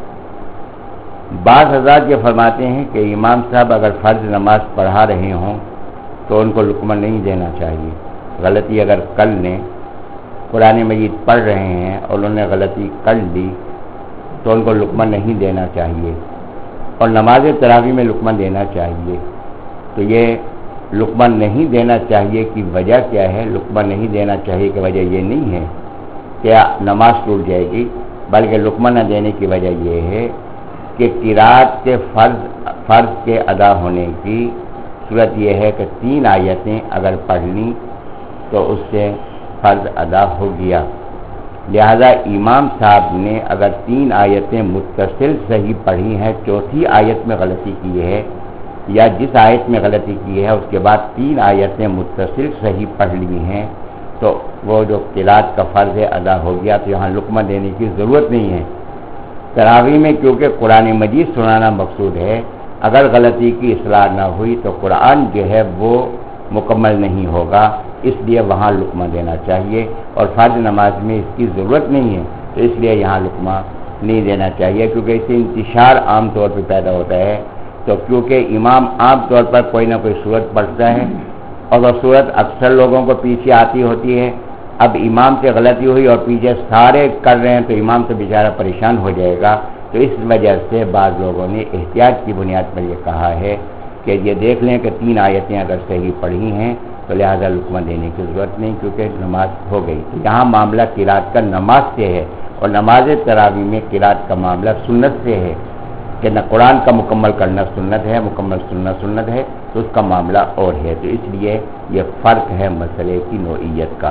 B: بعض حضرات یہ فرماتے ہیں کہ امام صاحب اگر فرض نماز پڑھا رہے ہوں تو ان کو لقمہ نہیں دینا چاہیے. غلطی اگر کر لیں، قرآن مجید پڑھ رہے ہیں اور انہوں نے غلطی کر لی تو ان کو لقمہ نہیں دینا چاہیے، اور نماز تراویح میں لقمہ دینا چاہیے. تو یہ لقمہ نہیں دینا چاہیے کی وجہ کیا ہے؟ لقمہ نہیں دینا چاہیے کی وجہ یہ نہیں ہے کہ نماز ٹوٹ جائے گی، بلکہ لقمہ نہ دینے کی وجہ یہ ہے کہ قرات کے فرض فرض کے ادا ہونے کی صورت یہ ہے کہ تین آیتیں اگر پڑھ لیں تو اس سے فرض ادا ہو گیا. لہذا امام صاحب نے اگر تین آیتیں متصل صحیح پڑھی ہیں، چوتھی آیت میں غلطی کی ہے یا جس آیت میں غلطی کی ہے اس کے بعد تین آیتیں متصل صحیح پڑھ لی ہیں، تو وہ جو قرات کا فرض ہے ادا ہو گیا، تو یہاں لقمہ دینے کی ضرورت نہیں ہے. تراویح میں کیونکہ قرآن مجید سنانا مقصود ہے، اگر غلطی کی اصلاح نہ ہوئی تو قرآن جو ہے وہ مکمل نہیں ہوگا، اس لیے وہاں لقمہ دینا چاہیے. اور فرض نماز میں اس کی ضرورت نہیں ہے، تو اس لیے یہاں لقمہ نہیں دینا چاہیے، کیونکہ اس سے انتشار عام طور پہ پیدا ہوتا ہے. تو کیونکہ امام عام طور پر کوئی نہ کوئی صورت پڑھتا ہے اور وہ صورت اکثر لوگوں کو پیچھے آتی ہوتی ہے. اب امام سے غلطی ہوئی اور پیچھے سارے کر رہے ہیں تو امام تو بیچارہ پریشان ہو جائے گا. تو اس وجہ سے بعض لوگوں نے احتیاط کی بنیاد پر یہ کہا ہے کہ یہ دیکھ لیں کہ تین آیتیں اگر صحیح پڑھی ہیں تو لہذا لقمہ دینے کی ضرورت نہیں، کیونکہ نماز ہو گئی. تو یہاں معاملہ قرات کا نماز سے ہے، اور نماز تراویح میں قرات کا معاملہ سنت سے ہے کہ نہ قرآن کا مکمل کرنا سنت ہے، مکمل سننا سنت ہے، تو اس کا معاملہ اور ہے. تو اس لیے یہ فرق ہے مسئلے کی نوعیت کا.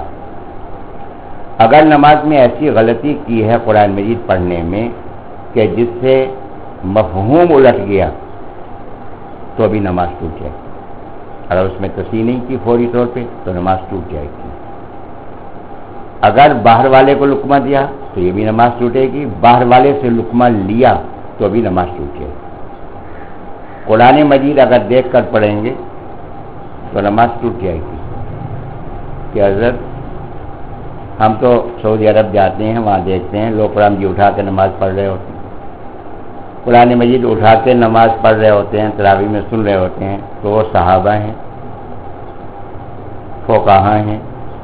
B: اگر نماز میں ایسی غلطی کی ہے قرآن مجید پڑھنے میں کہ جس سے مفہوم الٹ گیا تو بھی نماز ٹوٹ جائے. اگر اس میں تصحیح نہیں کی فوری طور پہ تو نماز ٹوٹ جائے گی. اگر باہر والے کو لقمہ دیا تو یہ بھی نماز ٹوٹے گی، باہر والے سے لقمہ لیا تو بھی نماز ٹوٹ جائے گی. قرآن مجید اگر دیکھ کر پڑھیں گے تو نماز ٹوٹ جائے گی. کہ حضرت ہم تو سعودی عرب جاتے ہیں، وہاں دیکھتے ہیں لوگ قرآن جی اٹھا کے نماز پڑھ رہے ہوتے ہیں، قرآن مجید اٹھا کے نماز پڑھ رہے ہوتے ہیں، تراویح میں سن رہے ہوتے ہیں. تو وہ صحابہ ہیں، فقہاء ہیں،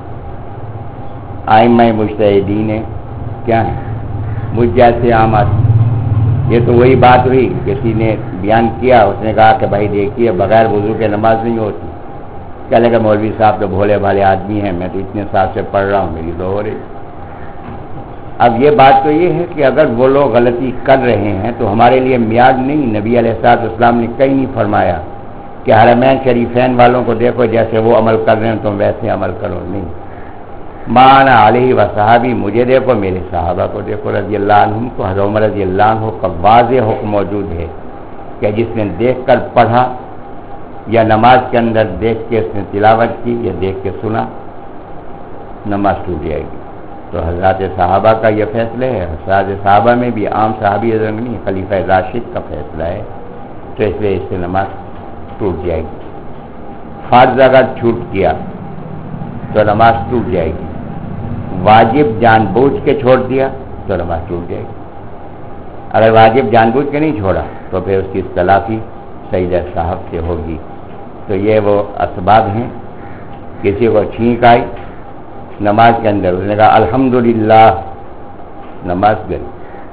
B: ائمہ مجتہدین ہیں، کیا ہیں؟ مجھ جیسے عام آدمی. یہ تو وہی بات ہوئی، کسی نے بیان کیا، اس نے کہا کہ بھائی دیکھیے بغیر وضو کے نماز نہیں ہوتی. کیا لگا مولوی صاحب تو بھولے بھالے آدمی ہیں، میں تو اتنے سال سے پڑھ رہا ہوں، میری تو ہو رہی. اب یہ بات تو یہ ہے کہ اگر وہ لوگ غلطی کر رہے ہیں تو ہمارے لیے میعاد نہیں. نبی علیہ الصلوۃ والسلام نے کہیں نہیں فرمایا کہ حرمین شریفین والوں کو دیکھو جیسے وہ عمل کر رہے ہیں تم ویسے عمل کرو. نہیں، مانا علیہ و صحابی، مجھے دیکھو میرے صحابہ کو دیکھو رضی اللہ عنہم کو. حضرت عمر رضی اللہ عنہ کا واضح حکم موجود ہے کہ جس نے دیکھ کر پڑھا یا نماز کے اندر دیکھ کے اس نے تلاوت کی یا دیکھ کے سنا، نماز ٹوٹ جائے گی. تو حضرات صحابہ کا یہ فیصلہ ہے. حضرات صحابہ میں بھی عام صحابی رنگ نہیں، خلیفہ راشد کا فیصلہ ہے، تو اس لیے اس سے نماز ٹوٹ جائے گی. فرض اگر چھوٹ گیا تو نماز ٹوٹ جائے گی. واجب جان بوجھ کے چھوڑ دیا تو نماز ٹوٹ جائے گی. اگر واجب جان بوجھ کے نہیں چھوڑا تو پھر اس کی اصطلافی سیدہ صاحب سے ہوگی. تو یہ وہ اسباب ہیں. کسی کو چھینک آئی نماز کے اندر، اس نے کہا الحمدللہ، نماز گئی.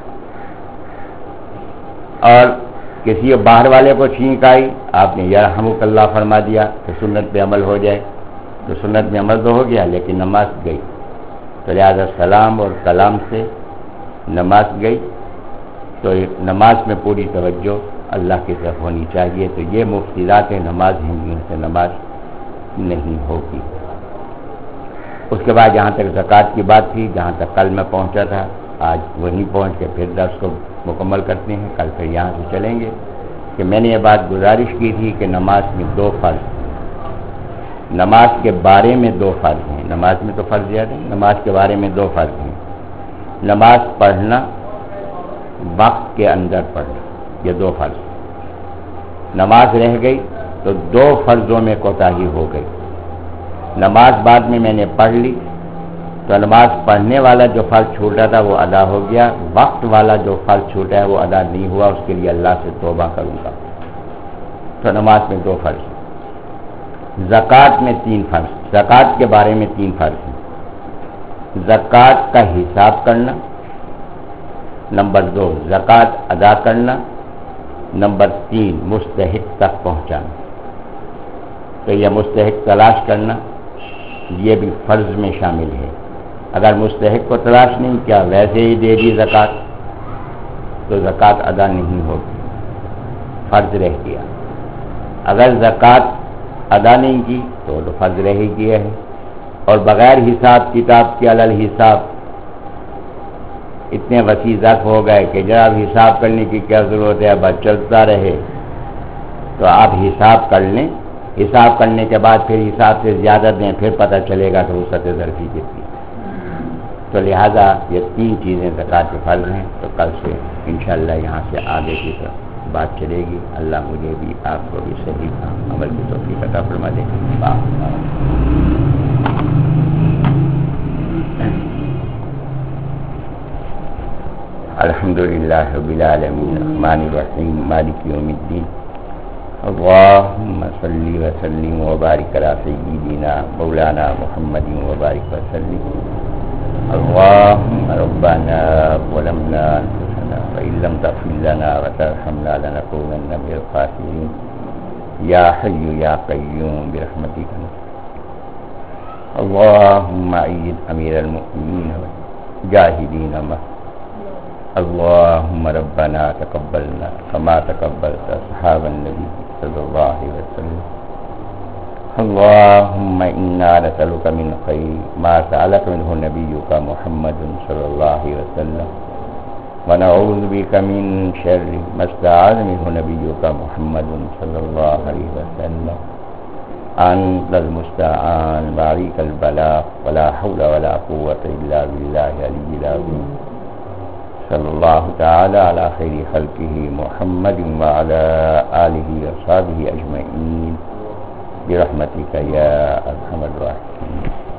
B: اور کسی باہر والے کو چھینک آئی، آپ نے یرحمک اللہ فرما دیا تو سنت پہ عمل ہو جائے، تو سنت میں عمل تو ہو گیا لیکن نماز گئی. تو لہٰذا سلام اور کلام سے نماز گئی. تو نماز میں پوری توجہ اللہ کی طرف ہونی چاہیے. تو یہ مفسدات نماز ہیں جن سے نماز نہیں ہوگی. اس کے بعد جہاں تک زکوٰۃ کی بات تھی، جہاں تک کل میں پہنچا تھا، آج وہیں پہنچ کے پھر درس کو مکمل کرتے ہیں. کل پھر یہاں سے چلیں گے کہ میں نے یہ بات گزارش کی تھی کہ نماز میں دو فرض، نماز کے بارے میں دو فرض ہیں. نماز میں تو فرض زیادہ ہیں، نماز کے بارے میں دو فرض ہیں. نماز پڑھنا، وقت کے اندر پڑھنا، یہ دو فرض. نماز رہ گئی تو دو فرضوں میں کوتاہی ہو گئی. نماز بعد میں میں نے پڑھ لی تو نماز پڑھنے والا جو فرض چھوٹا تھا وہ ادا ہو گیا. وقت والا جو فرض چھوٹا ہے وہ ادا نہیں ہوا، اس کے لیے اللہ سے توبہ کروں گا. تو نماز میں دو فرض. زکوٰۃ میں تین فرض. زکوٰۃ کے بارے میں تین فرض ہیں. زکوٰۃ کا حساب کرنا، نمبر دو زکوٰۃ ادا کرنا، نمبر تین مستحق تک پہنچانا. تو یہ مستحق تلاش کرنا یہ بھی فرض میں شامل ہے. اگر مستحق کو تلاش نہیں کیا، ویسے ہی دے دی زکوٰۃ، تو زکوٰۃ ادا نہیں ہوگی، فرض رہ گیا. اگر زکوٰۃ ادا نہیں کی تو وہ تو فرض رہ ہی گیا ہے. اور بغیر حساب کتاب کے علل حساب اتنے وسیع ظرف ہو گئے کہ جب حساب کرنے کی کیا ضرورت ہے، اب چلتا رہے تو آپ حساب کر لیں. حساب کرنے کے بعد پھر حساب سے زیادہ دیں، پھر پتہ چلے گا کہ وسعت ظرفی کتنی. تو لہذا یہ تین چیزیں زکوٰۃ کے فرض ہیں. تو کل سے انشاءاللہ یہاں سے آگے کی طرف بات چلے گی. اللہ مجھے بھی آپ کو بھی صحیح عمل کی توفیق عطا فرما دے. الحمدللہ رب العالمین الرحمن الرحیم مالک یوم الدین. اللہم صلی وسلم وبارک علی سیدنا مولانا محمد وبارک وسلم. اللہم ربنا ظلمنا انفسنا وإن لم تغفر لنا وترحمنا لنكونن من الخاسرین. یا حی یا قیوم برحمتک. اللہم أید امیر المؤمنین والجاہدین معه. اللهم ربنا تقبلنا كما تقبلت أصحاب النبي صلى الله عليه وسلم. اللهم إنا نسألك من خير ما سألك منه نبيك محمد صلى الله عليه وسلم، ونعوذ بك من شر ما استعاذ منه نبيك محمد صلى الله عليه وسلم. أنت المستعان وعليك البلاغ ولا حول ولا قوة إلا بالله العلي العظيم. صلی اللہ تعالی علی خیر خلقہ محمد وعلی آلہ وصحبہ اجمعین برحمتک یا ارحم الراحمین.